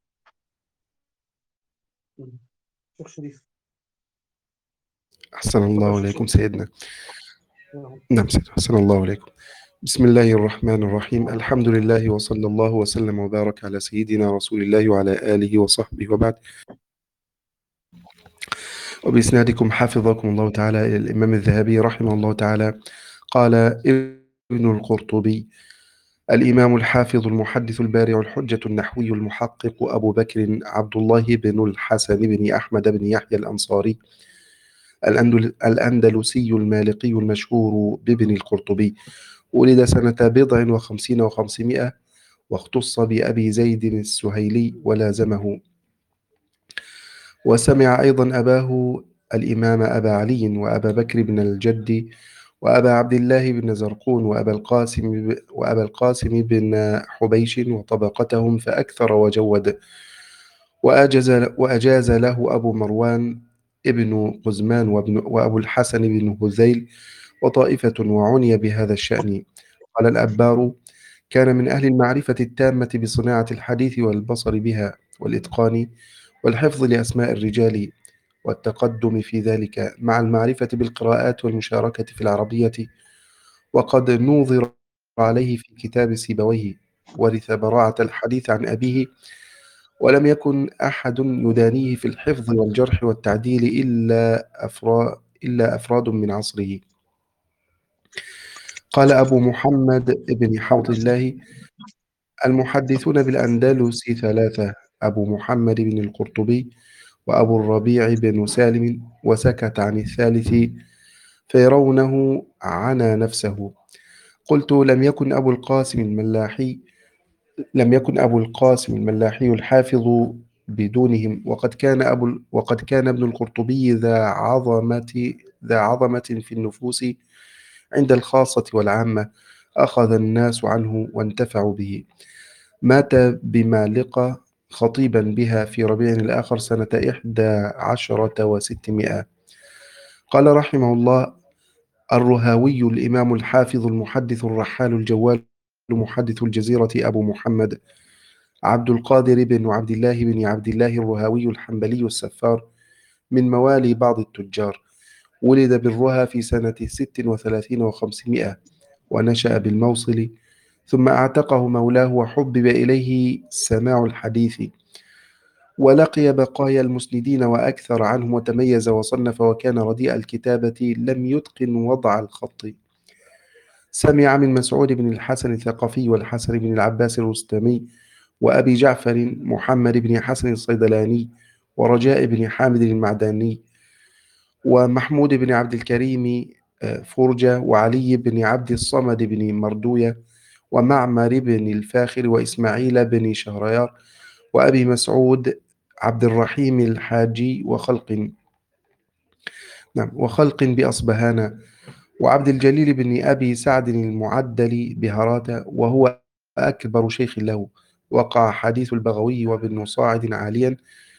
مم. شيخ شريف. أحسن تفضل الله شيخ عليكم شريف. سيدنا. نعم. نعم سيدنا، أحسن الله عليكم. بسم الله الرحمن الرحيم، الحمد لله وصلى الله وسلم وبارك على سيدنا رسول الله وعلى آله وصحبه وبعد. وبإسنادكم حفظكم الله تعالى إلى الإمام الذهبي رحمه الله تعالى قال ابن القرطبي الإمام الحافظ المحدث البارع الحجة النحوي المحقق أبو بكر عبد الله بن الحسن بن أحمد بن يحيى الأنصاري الأندل- الأندلسي المالقي المشهور بابن القرطبي، ولد سنة بضع وخمسين وخمسمائة، واختص بأبي زيد السهيلي ولازمه. وسمع أيضا أباه الإمام أبا علي وأبا بكر بن الجد وأبا عبد الله بن زرقون وأبا القاسم وأبا القاسم بن حبيش وطبقتهم فأكثر وجود. وأجاز وأجاز له أبو مروان ابن قزمان وابن وأبو الحسن بن هذيل وطائفة وعني بهذا الشأن. قال الأبار: كان من أهل المعرفة التامة بصناعة الحديث والبصر بها والإتقان والحفظ لأسماء الرجال والتقدم في ذلك مع المعرفة بالقراءات والمشاركة في العربية. وقد نوظر عليه في كتاب سيبويه، ورث براعة الحديث عن أبيه، ولم يكن أحد يدانيه في الحفظ والجرح والتعديل إلا أفراد إلا أفراد من عصره. قال أبو محمد بن حوط الله: المحدثون بالأندلس ثلاثة: أبو محمد بن القرطبي، وأبو الربيع بن سالم، وسكت عن الثالث فيرونه عنا نفسه. قلت: لم يكن أبو القاسم الملاحي لم يكن أبو القاسم الملاحي الحافظ بدونهم، وقد كان أبو وقد كان ابن القرطبي ذا عظمة ذا عظمة في النفوس عند الخاصة والعامة، أخذ الناس عنه وانتفعوا به. مات بمالقة خطيبا بها في ربيع الآخر سنة إحدى عشرة وستمائة. قال رحمه الله الرهاوي الإمام الحافظ المحدث الرحال الجوال محدث الجزيرة أبو محمد عبد القادر بن عبد الله بن عبد الله الرهاوي الحنبلي السفار، من موالي بعض التجار. ولد بالرها في سنة ست وثلاثين وخمسمائة، ونشأ بالموصل، ثم أعتقه مولاه وحبب إليه سماع الحديث، ولقي بقايا المسندين وأكثر عنهم، وتميز وصنف، وكان رديء الكتابة لم يتقن وضع الخط. سمع من مسعود بن الحسن الثقفي والحسن بن العباس الرستمي وأبي جعفر محمد بن حسن الصيدلاني ورجاء بن حامد المعداني ومحمود بن عبد الكريم آه، فرجة وعلي بن عبد الصمد بن مردوية ومعمر بن الفاخر وإسماعيل بن شهريار وأبي مسعود عبد الرحيم الحاجي وخلق نعم وخلق بأصبهان وعبد الجليل بن أبي سعد المعدل بهرات، وهو أكبر شيخ له. وقع حديث البغوي وابن صاعد عاليا.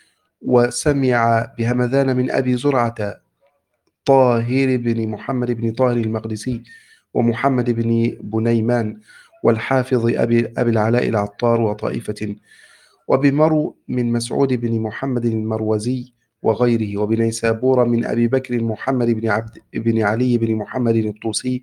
وسمع بهمذان من أبي زرعة طاهر بن محمد بن طاهر المقدسي ومحمد بن بنيمان والحافظ أبي, أبي العلاء العطار وطائفة، وبمرو من مسعود بن محمد المروزي وغيره، وبنيسابور من أبي بكر محمد بن عبد بن علي بن محمد الطوسي،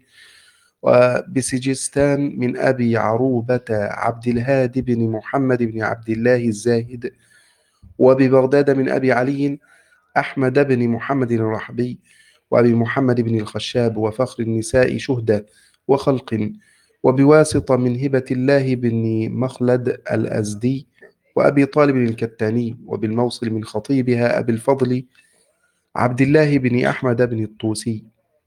وبسجستان من أبي عروبة عبد الهادي بن محمد بن عبد الله الزاهد، وببغداد من أبي علي أحمد بن محمد الرحبي، وأبي محمد بن الخشاب وفخر النساء شهدة وخلق، وبواسطة من هبة الله بن مخلد الأزدي، وأبي طالب الكتاني، وبالموصل من خطيبها أبي الفضل عبد الله بن أحمد بن الطوسي،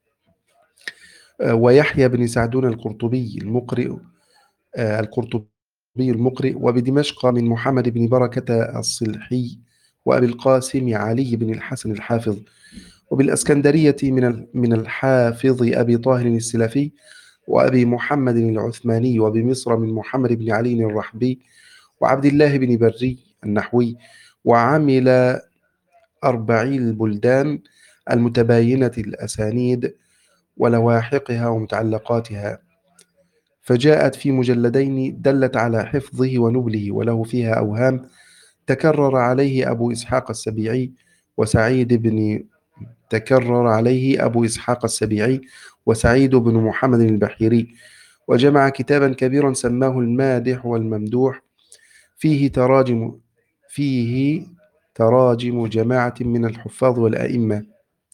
ويحيى بن سعدون القرطبي المقرئ آه، القرطبي المقرئ، وبدمشق من محمد بن بركة الصلحي، وأبي القاسم علي بن الحسن الحافظ، وبالأسكندرية من من الحافظ أبي طاهر السلفي، وأبي محمد العثماني، وبمصر من محمد بن علي الرحبي، وعبد الله بن بري النحوي. وعمل أربعي البلدان المتباينة الأسانيد ولواحقها ومتعلقاتها. فجاءت في مجلدين دلت على حفظه ونبله، وله فيها أوهام تكرر عليه أبو إسحاق السبيعي وسعيد بن تكرر عليه أبو إسحاق السبيعي وسعيد بن محمد البحيري، وجمع كتابا كبيرا سماه المادح والممدوح، فيه تراجم فيه تراجم جماعة من الحفاظ والأئمة.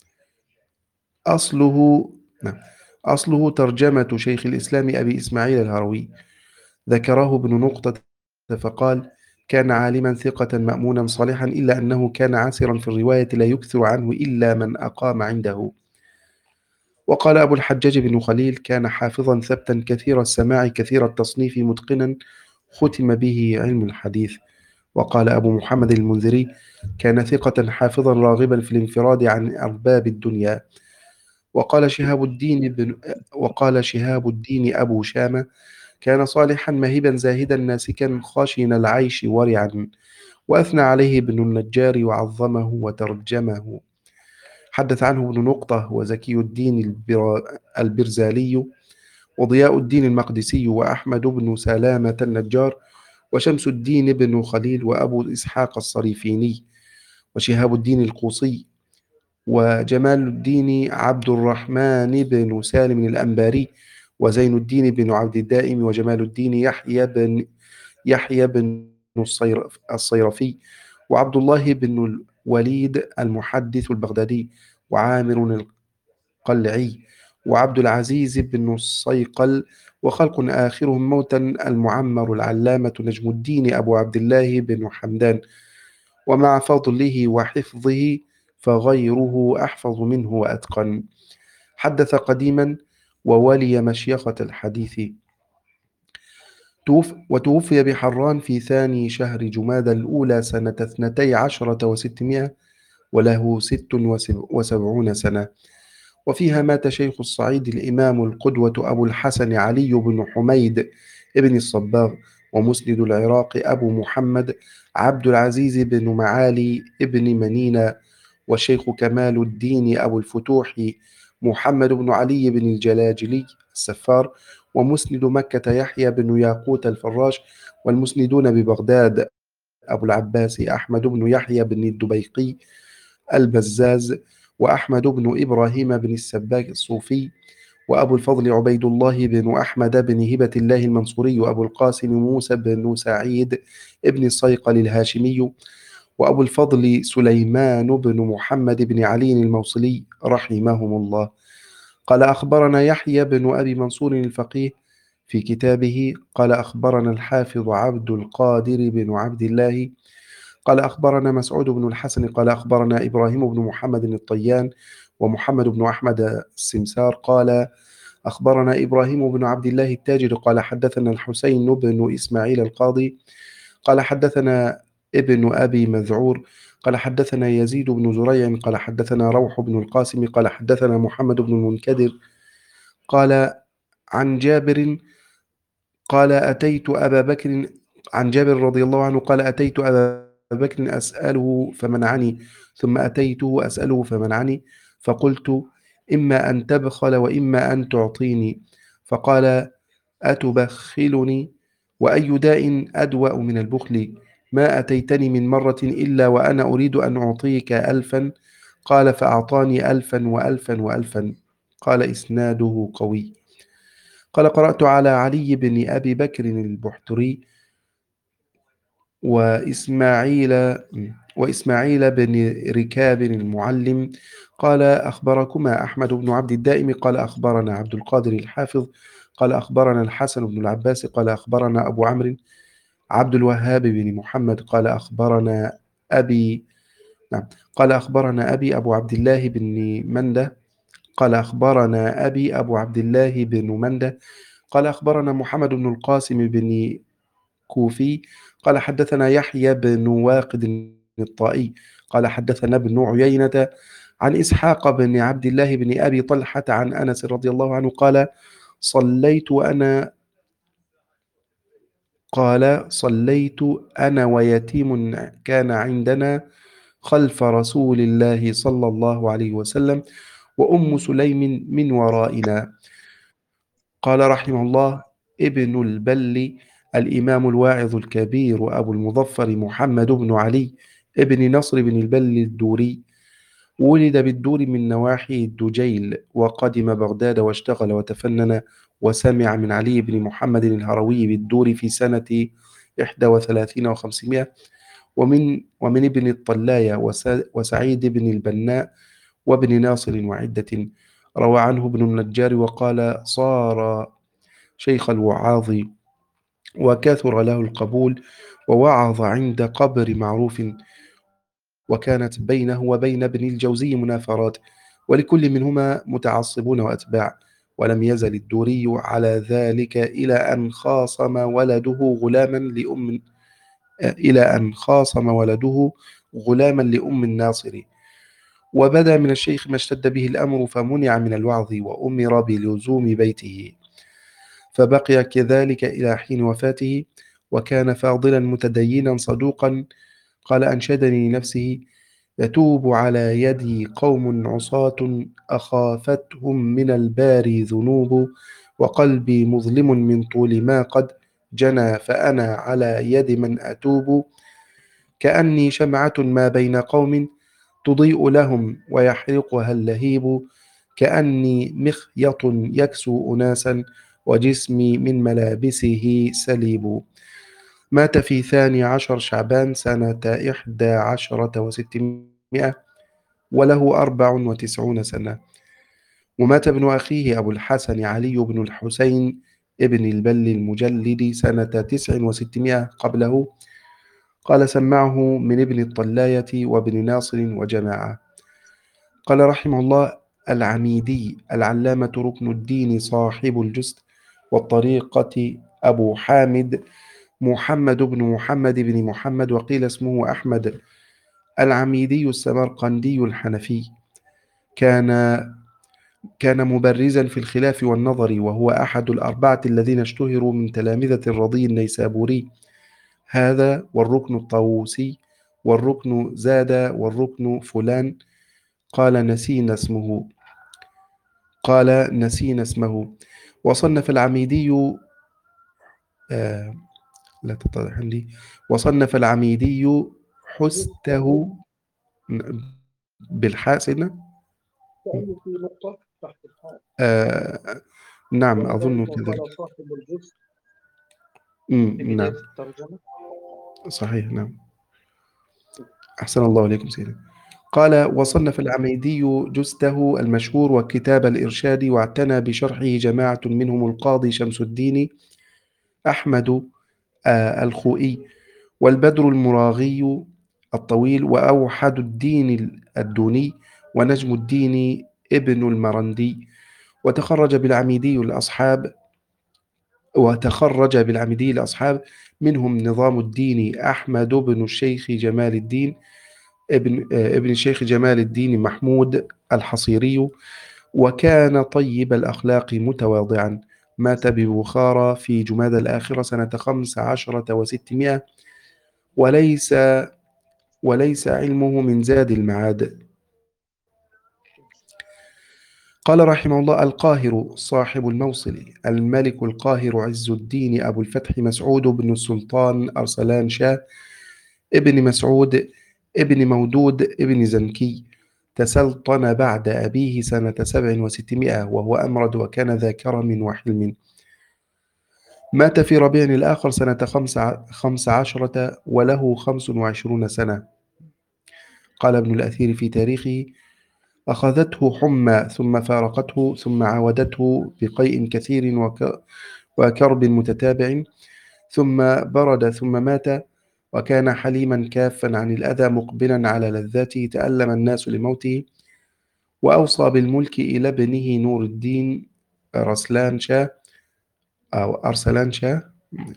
أصله نعم أصله ترجمة شيخ الإسلام أبي إسماعيل الهروي، ذكره ابن نقطة فقال: كان عالما ثقة مأمونا صالحا، إلا أنه كان عسرا في الرواية لا يكثر عنه إلا من أقام عنده. وقال أبو الحجاج بن خليل: كان حافظا ثبتا كثير السماع كثير التصنيف متقنا، ختم به علم الحديث. وقال أبو محمد المنذري: كان ثقة حافظا راغبا في الانفراد عن أرباب الدنيا. وقال شهاب الدين بن وقال شهاب الدين أبو شامة: كان صالحا مهبا زاهدا ناسكا خشن العيش ورعا. وأثنى عليه ابن النجار وعظمه وترجمه. حدث عنه ابن نقطة وزكي الدين البر... البرزالي وضياء الدين المقدسي وأحمد بن سلامة النجار وشمس الدين بن خليل وأبو إسحاق الصريفيني وشهاب الدين القوصي وجمال الدين عبد الرحمن بن سالم الأنباري وزين الدين بن عبد الدائم وجمال الدين يحيى بن يحيى بن الصيرف الصيرفي وعبد الله بن الوليد المحدث البغدادي وعامر القلعي وعبد العزيز بن الصيقل، وخلق آخرهم موتا المعمر العلامة نجم الدين أبو عبد الله بن حمدان، ومع فضله وحفظه فغيره أحفظ منه وأتقن. حدث قديما وولي مشيخة الحديث. توف وتوفي بحران في ثاني شهر جمادى الأولى سنة اثنتي عشرة وستمائة وله ست وسبعون سنة. وفيها مات شيخ الصعيد الإمام القدوة أبو الحسن علي بن حميد ابن الصباغ، ومسند العراق أبو محمد عبد العزيز بن معالي ابن منينة، والشيخ كمال الدين أبو الفتوح محمد بن علي بن الجلاجلي السفار، ومسند مكة يحيى بن ياقوت الفراش، والمسندون ببغداد أبو العباس أحمد بن يحيى بن الدبيقي البزاز، وأحمد بن إبراهيم بن السباك الصوفي، وأبو الفضل عبيد الله بن أحمد بن هبة الله المنصوري، وأبو القاسم موسى بن سعيد ابن الصيقل الهاشمي، وأبو الفضل سليمان بن محمد بن علي الموصلي رحمهم الله. قال أخبرنا يحيى بن أبي منصور الفقيه في كتابه، قال أخبرنا الحافظ عبد القادر بن عبد الله قال أخبرنا مسعود بن الحسن قال أخبرنا إبراهيم بن محمد الطيان ومحمد بن أحمد السمسار قال أخبرنا إبراهيم بن عبد الله التاجر قال حدثنا الحسين بن إسماعيل القاضي قال حدثنا ابن أبي مذعور قال حدثنا يزيد بن زريع قال حدثنا روح بن القاسم قال حدثنا محمد بن المنكدر قال عن جابر قال أتيت أبا بكر عن جابر رضي الله عنه قال أتيت أبا بكر أسأله فمنعني، ثم أتيته أسأله فمنعني، فقلت إما أن تبخل وإما أن تعطيني، فقال أتبخلني؟ وأي داء أدوأ من البخل؟ ما أتيتني من مرة إلا وأنا أريد أن أعطيك ألفا. قال فأعطاني ألفا وألفا وألفا. قال إسناده قوي. قال قرأت على علي بن أبي بكر البحتري وإسماعيل وإسماعيل بن ركاب المعلم قال أخبركما أحمد بن عبد الدائم قال أخبرنا عبد القادر الحافظ قال أخبرنا الحسن بن العباس قال أخبرنا أبو عمرو عبد الوهاب بن محمد قال أخبرنا أبي نعم قال أخبرنا أبي أبو عبد الله بن مندة قال أخبرنا أبي أبو عبد الله بن مندة قال أخبرنا محمد بن القاسم بن كوفي قال حدثنا يحيى بن واقد الطائي قال حدثنا ابن عيينة عن إسحاق بن عبد الله بن أبي طلحة عن أنس رضي الله عنه قال صليت أنا قال صليت أنا ويتيم كان عندنا خلف رسول الله صلى الله عليه وسلم وأم سليم من ورائنا. قال رحمه الله ابن البل الإمام الواعظ الكبير أبو المظفر محمد بن علي ابن نصر بن البل الدوري، ولد بالدور من نواحي الدجيل، وقدم بغداد واشتغل وتفنن، وسمع من علي بن محمد الهروي بالدور في سنة إحدى وثلاثين وخمسمائة، ومن ومن ابن الطلاية وسعيد بن البناء وابن ناصر وعدة. روى عنه ابن النجار وقال: صار شيخ الوعاظ وكثر له القبول، ووعظ عند قبر معروف، وكانت بينه وبين ابن الجوزي منافرات، ولكل منهما متعصبون وأتباع. ولم يزل الدوري على ذلك إلى أن خاصم ولده غلاما لأم إلى أن خاصم ولده غلاما لأم الناصر، وبدا من الشيخ ما اشتد به الأمر، فمنع من الوعظ وأمر بلزوم بيته، فبقي كذلك إلى حين وفاته. وكان فاضلا متدينا صدوقا. قال: أنشدني لنفسه: يتوب على يدي قوم عصاة أخافتهم من الباري ذنوب، وقلبي مظلم من طول ما قد جنى، فأنا على يد من أتوب. كأني شمعة ما بين قوم تضيء لهم ويحرقها اللهيب، كأني مخيط يكسو أناسا وجسمي من ملابسه سليب. مات في ثاني عشر شعبان سنة إحدى عشرة وستمائة وله أربع وتسعون سنة. ومات ابن أخيه أبو الحسن علي بن الحسين ابن البل المجلد سنة تسع وستمائة قبله. قال: سمعه من ابن الطلاية وابن ناصر وجماعة. قال رحمه الله: العميدي العلامة ركن الدين صاحب الجسد والطريقة أبو حامد محمد بن محمد بن محمد، وقيل اسمه أحمد العميدي السمرقندي الحنفي. كان كان مبرزا في الخلاف والنظر، وهو أحد الأربعة الذين اشتهروا من تلامذة الرضي النيسابوري، هذا والركن الطاووسي والركن زاد والركن فلان. قال نسينا اسمه قال نسينا اسمه وصنف العميدي آه لا تتضح عندي وصنف العميدي حسته بالحاء سيدنا كأنه في نقطة تحت الحاء. آه نعم أظن ولذلك كذلك. قال صاحب الجزء مم، في نعم بداية الترجمة. صحيح نعم. أحسن الله عليكم سيدنا. قال: وصنف العميدي جزته المشهور وكتاب الإرشاد، واعتنى بشرحه جماعة منهم القاضي شمس الدين أحمد آه الخوئي، والبدر المراغي الطويل، وأوحد الدين الدوني، ونجم الدين ابن المرندي. وتخرج بالعميدي الأصحاب وتخرج بالعميدي الأصحاب منهم نظام الدين أحمد بن الشيخ جمال الدين ابن ابن الشيخ جمال الدين محمود الحصيري، وكان طيب الأخلاق متواضعا. مات ببخارى في جمادى الآخرة سنة خمس عشرة وستمائة، وليس وليس علمه من زاد المعاد. قال رحمه الله: القاهر صاحب الموصل الملك القاهر عز الدين أبو الفتح مسعود بن السلطان أرسلان شاه ابن مسعود ابن مودود ابن زنكي، تسلطن بعد أبيه سنة سبع وستمائة، وهو أمرد وكان ذا كرم وحلم. مات في ربيع الآخر سنة خمس عشرة وله خمس وعشرون سنة. قال ابن الأثير في تاريخه: أخذته حمى ثم فارقته ثم عاودته بقيء كثير وك وكرب متتابع، ثم برد ثم مات، وكان حليما كافا عن الأذى مقبلا على لذاته، تألم الناس لموته. وأوصى بالملك إلى ابنه نور الدين رسلان شاه أو أرسلان شاه.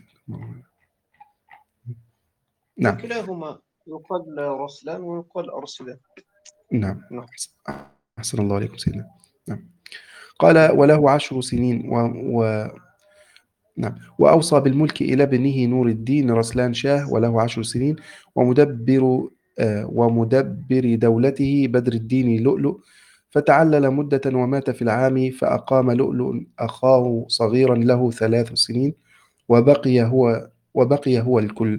نعم كلاهما يقال رسلان ويقال أرسلان. نعم نعم. أحسن الله عليكم سيدنا. نعم. قال: وله عشر سنين و... و... نعم. وأوصى بالملك إلى ابنه نور الدين رسلان شاه وله عشر سنين، ومدبر آه ومدبر دولته بدر الدين لؤلؤ، فتعلل مدة ومات في العام، فأقام لؤلؤ أخاه صغيرا له ثلاث سنين، وبقي هو وبقي هو الكل.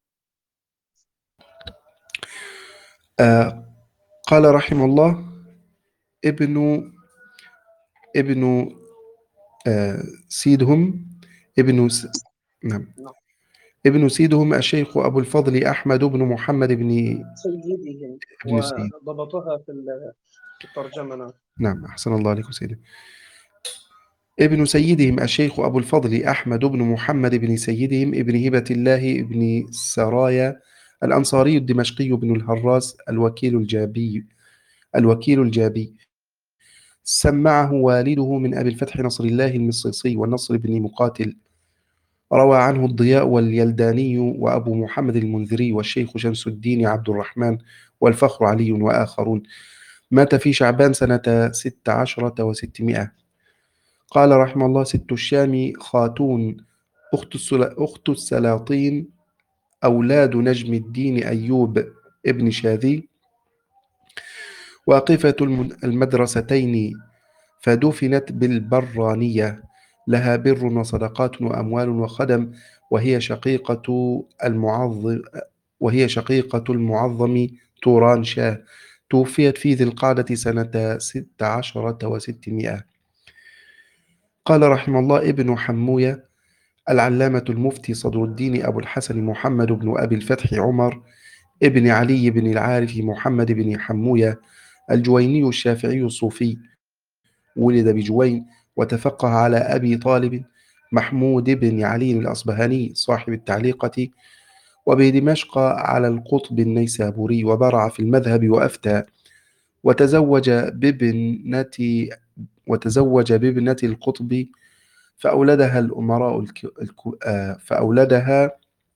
آه قال رحمه الله: ابن ابن آه سيدهم ابن س... نعم نعم. ابن سيدهم الشيخ أبو الفضل أحمد بن محمد بن سيدهم ابن سيد. وضبطها في ال- في الترجمة. نعم. نعم، أحسن الله عليكم سيدي. ابن سيدهم الشيخ أبو الفضل أحمد بن محمد بن سيدهم ابن هبة الله ابن سرايا الأنصاري الدمشقي بن الهراس الوكيل الجابي الوكيل الجابي سمعه والده من أبي الفتح نصر الله المصيصي والنصر بن مقاتل. روى عنه الضياء واليلداني وأبو محمد المنذري والشيخ شمس الدين عبد الرحمن والفخر علي وآخرون. مات في شعبان سنة ست عشرة وستمائة. قال رحمه الله: ست الشام خاتون أخت, أخت السلاطين أولاد نجم الدين أيوب ابن شاذي، واقفة المدرستين، فدفنت بالبرانية، لها بر وصدقات وأموال وخدم، وهي شقيقة المعظم وهي شقيقة المعظم توران شاه. توفيت في ذي القعدة سنة ست عشرة وستمائة. قال رحمه الله: ابن حموية العلامة المفتي صدر الدين أبو الحسن محمد بن أبي الفتح عمر ابن علي بن العارف محمد بن حموية الجويني الشافعي الصوفي، ولد بجوين، وتفقه على أبي طالب محمود بن علي الأصبهاني صاحب التعليقة، وبدمشق على القطب النيسابوري، وبرع في المذهب وأفتى، وتزوج بابنة وتزوج بابنة القطب، فأولدها الأمراء الك... الك... آه، فأولدها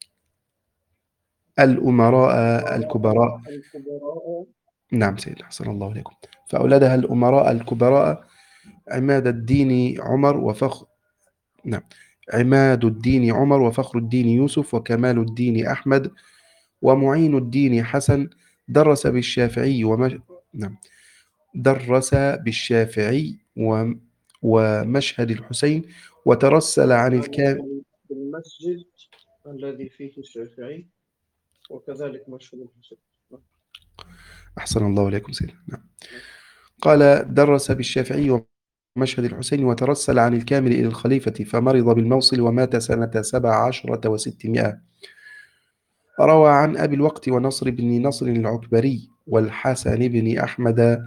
الأمراء الكبراء. الكبراء. نعم سيدي، أحسن الله إليكم. فأولدها الأمراء الكبراء عماد الدين عمر وفخر نعم عماد الدين عمر وفخر الدين يوسف وكمال الدين أحمد ومعين الدين حسن. درس بالشافعي ومش... نعم درس بالشافعي و... ومشهد الحسين، وترسل عن الكامل. بالمسجد الذي فيه الشافعي وكذلك مشهد الحسين. أحسن الله إليكم سيدي. نعم. قال: درس بالشافعي ومشهد الحسين، وترسل عن الكامل إلى الخليفة، فمرض بالموصل ومات سنة سبع عشرة وستمائة. روى عن أبي الوقت ونصر بن نصر العكبري والحسن بن أحمد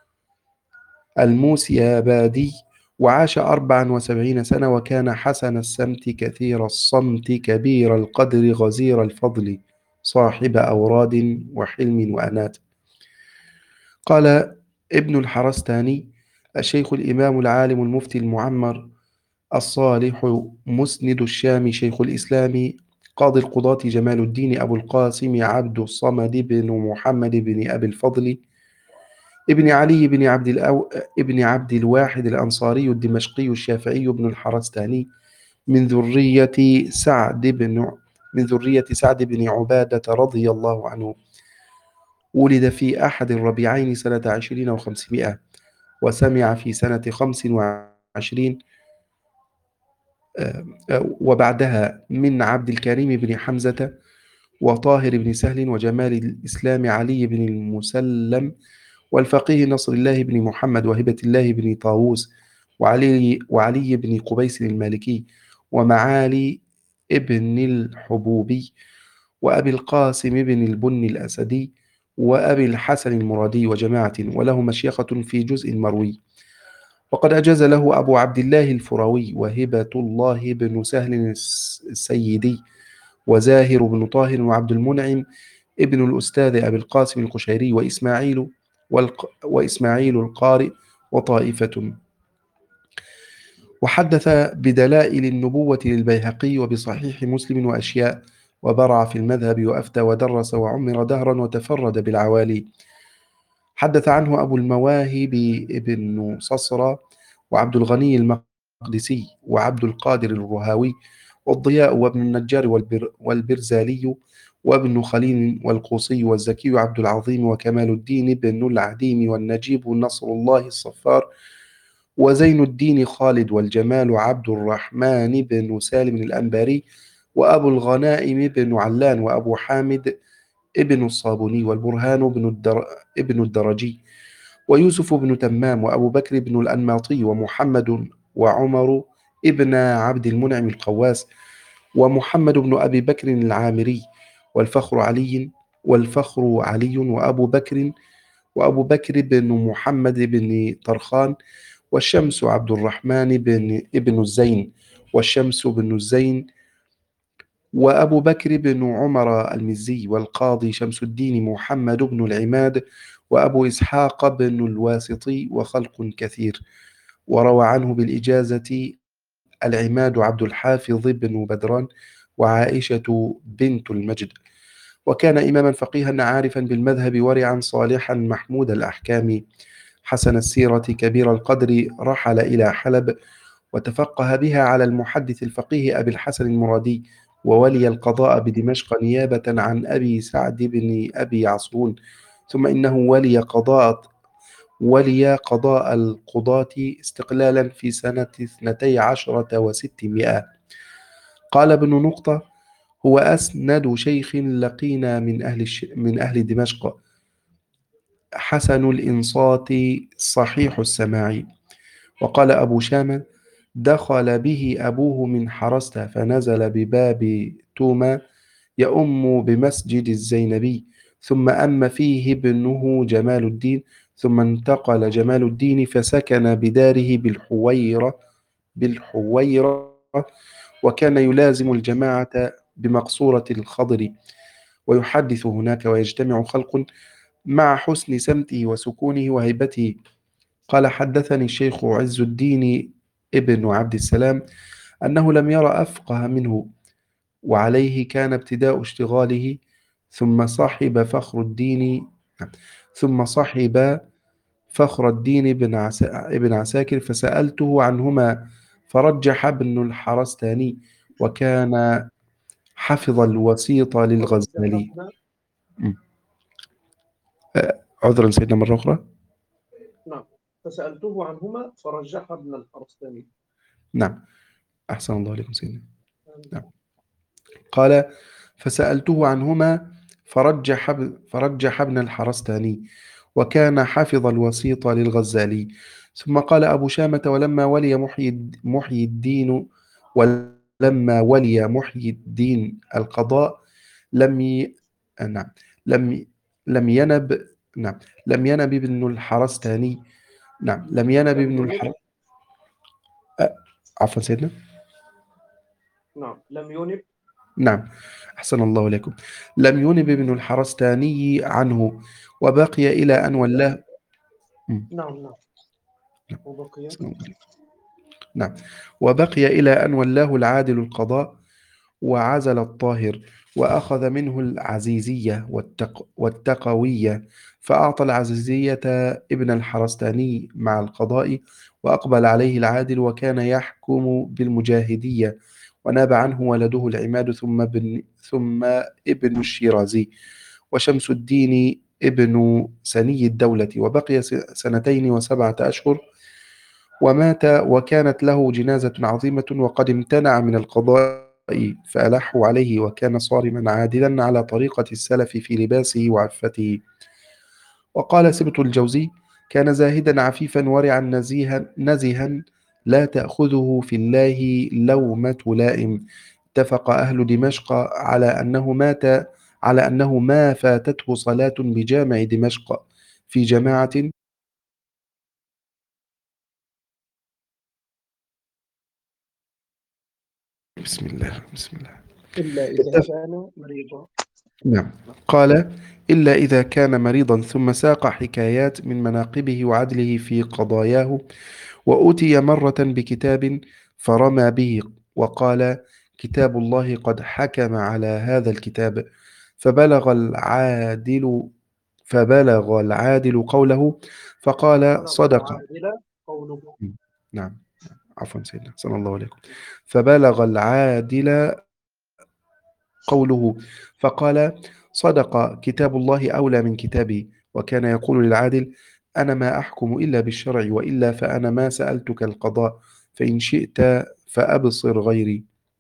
الموسيابادي، وعاش أربعا وسبعين سنة، وكان حسن السمت كثير الصمت كبير القدر غزير الفضل، صاحب أوراد وحلم وأنات. قال ابن الحرستاني: الشيخ الإمام العالم المفتي المعمر الصالح مسند الشام شيخ الإسلام قاضي القضاة جمال الدين أبو القاسم عبد الصمد بن محمد بن أبي الفضل ابن علي بن عبد الأو... ابن عبد الواحد الأنصاري الدمشقي الشافعي بن الحرستاني، من ذرية سعد بن من ذرية سعد بن عبادة رضي الله عنه. ولد في أحد الربيعين سنة عشرين وخمسمائة، وسمع في سنة خمس وعشرين وبعدها من عبد الكريم بن حمزة وطاهر بن سهل وجمال الإسلام علي بن المسلم والفقيه نصر الله بن محمد وهبة الله بن طاووس وعلي, وعلي بن قبيس المالكي ومعالي ابن الحبوبي وأبي القاسم بن البن الأسدي وأبي الحسن المرادي وجماعة، وله مشيخة في جزء مروي. وقد أجاز له أبو عبد الله الفروي وهبة الله بن سهل السيدي وزاهر بن طاهر وعبد المنعم ابن الأستاذ أبي القاسم القشيري وإسماعيل والق... وإسماعيل القارئ وطائفة. وحدث بدلائل النبوة للبيهقي وبصحيح مسلم وأشياء، وبرع في المذهب وأفتى ودرس وعمر دهرا وتفرد بالعوالي. حدث عنه أبو المواهب ابن صصرة وعبد الغني المقدسي وعبد القادر الرهاوي والضياء وابن النجار والبر والبرزالي وابن خليل والقوصي والزكي عبد العظيم وكمال الدين بن العديم والنجيب نصر الله الصفار وزين الدين خالد والجمال عبد الرحمن بن سالم الأنباري وأبو الغنائم بن علان وأبو حامد ابن الصابوني والبرهان بن الدر... ابن الدرجي ويوسف بن تمام وأبو بكر بن الأنماطي ومحمد وعمر ابن عبد المنعم القواس ومحمد بن أبي بكر العامري والفخر علي والفخر علي وأبو بكر وأبو بكر بن محمد بن طرخان والشمس عبد الرحمن بن ابن الزين والشمس بن الزين وأبو بكر بن عمر المزي والقاضي شمس الدين محمد بن العماد وأبو إسحاق بن الواسطي وخلق كثير. وروى عنه بالإجازة العماد عبد الحافظ بن بدران وعائشة بنت المجد. وكان إماما فقيها عارفا بالمذهب ورعا صالحا محمود الأحكام حسن السيرة كبير القدر رحل إلى حلب وتفقه بها على المحدث الفقيه أبي الحسن المرادي وولي القضاء بدمشق نيابة عن أبي سعد بن أبي عصرون ثم إنه ولي قضاء ولي قضاء القضاة استقلالا في سنة اثنتي عشرة وستمائة. قال ابن نقطة هو أسند شيخ لقينا من أهل, الش... من أهل دمشق حسن الإنصات صحيح السماع. وقال أبو شامة دخل به أبوه من حرسته فنزل بباب توما يؤم بمسجد الزينبي ثم أم فيه ابنه جمال الدين ثم انتقل جمال الدين فسكن بداره بالحويرة بالحويرة وكان يلازم الجماعة بمقصورة الخضر ويحدث هناك ويجتمع خلق مع حسن سمته وسكونه وهيبته. قال حدثني الشيخ عز الدين ابن عبد السلام أنه لم يرى أفقه منه وعليه كان ابتداء اشتغاله ثم صاحب فخر الدين ثم صاحب فخر الدين بن, عسا ابن عساكر فسألته عنهما فرجح ابن الحرستاني وكان حفظ الوسيط للغزالي. عذرا سيدنا مرة أخرى. نعم فسألته عنهما فرجح ابن الحرستاني. نعم أحسن الله عليكم سيدنا. نعم. قال فسألته عنهما فرجح, فرجح ابن الحرستاني وكان حفظ الوسيط للغزالي. ثم قال أبو شامة ولما ولي محيي, محيي الدين ولما ولي محيي الدين القضاء لم ي... نعم لم لم ينب نعم لم ينب ابن الحرستاني نعم لم ينب ابن الحر عفوا سيدنا. نعم لم ينب نعم أحسن الله عليكم. لم ينب ابن الحرستاني عنه وبقي إلى أن ولاه. نعم نعم وبقي نعم وبقي إلى أن ولاه العادل القضاء وعزل الطاهر وأخذ منه العزيزية والتق... والتقوية فأعطى العزيزية ابن الحرستاني مع القضاء وأقبل عليه العادل وكان يحكم بالمجاهدية وناب عنه ولده العماد ثم ابن, ثم ابن الشيرازي وشمس الدين ابن سني الدولة وبقي سنتين وسبعة أشهر ومات وكانت له جنازة عظيمة وقد امتنع من القضاء فألحوا عليه وكان صارما عادلا على طريقة السلف في لباسه وعفته. وقال سبط الجوزي كان زاهدا عفيفا ورعا نزيها, نزها لا تأخذه في الله لومة لائم. اتفق أهل دمشق على أنه مات على أنه ما فاتته صلاة بجامع دمشق في جماعة بسم الله بسم الله إلا إذا كان مريضا. نعم قال إلا إذا كان مريضا ثم ساق حكايات من مناقبه وعدله في قضاياه وأتي مرة بكتاب فرمى به وقال كتاب الله قد حكم على هذا الكتاب فبلغ العادل فبلغ العادل قوله فقال صدق. قوله. نعم عفوا سيدنا صلى الله عليكم. فبلغ العادل قوله فقال صدق كتاب الله أولى من كتابي. وكان يقول للعادل أنا ما أحكم إلا بالشرع وإلا فأنا ما سألتك القضاء فإن شئت فأبصر غيري.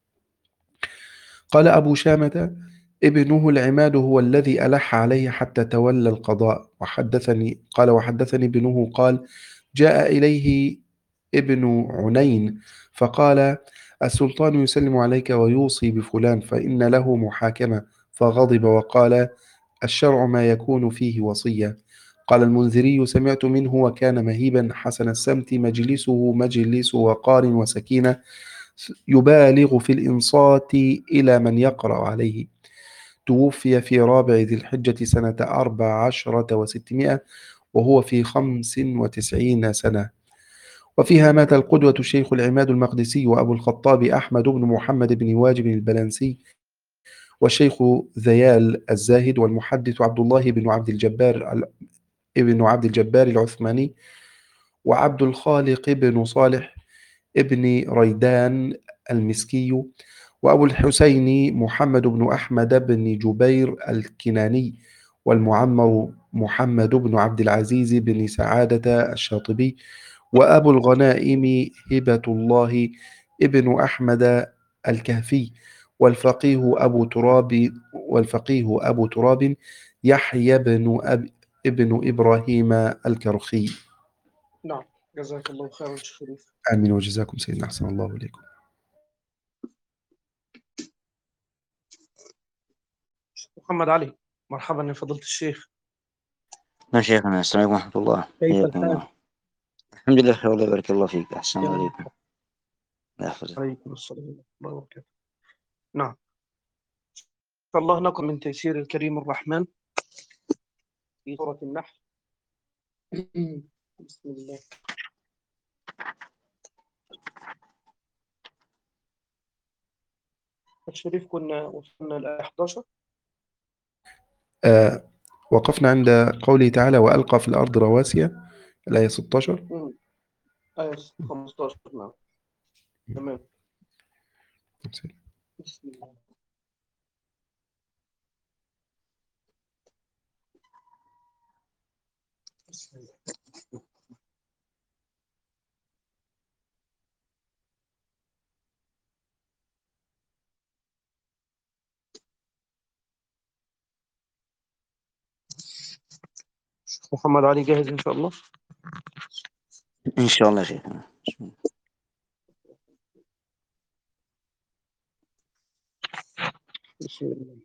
قال أبو شامة ابنه العماد هو الذي ألح عليه حتى تولى القضاء. وحدثني قال وحدثني ابنه قال جاء إليه ابن عنين فقال السلطان يسلم عليك ويوصي بفلان فإن له محاكمة، فغضب وقال الشرع ما يكون فيه وصية. قال المنذري سمعت منه وكان مهيبا حسن السمت مجلسه مجلس وقار وسكينة يبالغ في الإنصات إلى من يقرأ عليه. توفي في رابع ذي الحجة سنة أربع عشرة وستمائة وهو في خمس وتسعين سنة. وفيها مات القدوة الشيخ العماد المقدسي وأبو الخطاب أحمد بن محمد بن واجب البلنسي والشيخ ذيال الزاهد والمحدث عبد الله بن عبد الجبار ابن عبد الجبار العثماني وعبد الخالق بن صالح ابن ريدان المسكي وأبو الحسين محمد بن أحمد بن جبير الكناني والمعمر محمد بن عبد العزيز بن سعادة الشاطبي وأبو الغنائم هبة الله ابن أحمد الكهفي والفقيه أبو تراب والفقيه أبو تراب يحيى بن أب ابن إبراهيم الكرخي. نعم، جزاك الله خيرا شيخ شريف. آمين وجزاكم سيدنا أحسن الله إليكم. محمد علي، مرحبا يا فضيلة الشيخ. نعم شيخنا، السلام عليكم ورحمة الله. كيف حياكم الحال؟ الله. الحمد لله بخير، الله يبارك الله فيك. أحسن الله يا عليكم. مرحبا. الله يحفظك. عليكم السلام ورحمة الله وبركاته. نعم، فالله نكن من تيسير الكريم الرحمن في سورة النحل. بسم الله. الشريف كنا وصلنا الآية إحدى عشر. آه وقفنا عند قوله تعالى وألقى في الأرض رواسي الآية ستة عشر. أمم، آية خمسة عشر. نعم، تمام. بسم الله. بسم الله. شيخ محمد علي جاهز إن شاء الله؟ إن شاء الله شيخنا. بسم الله.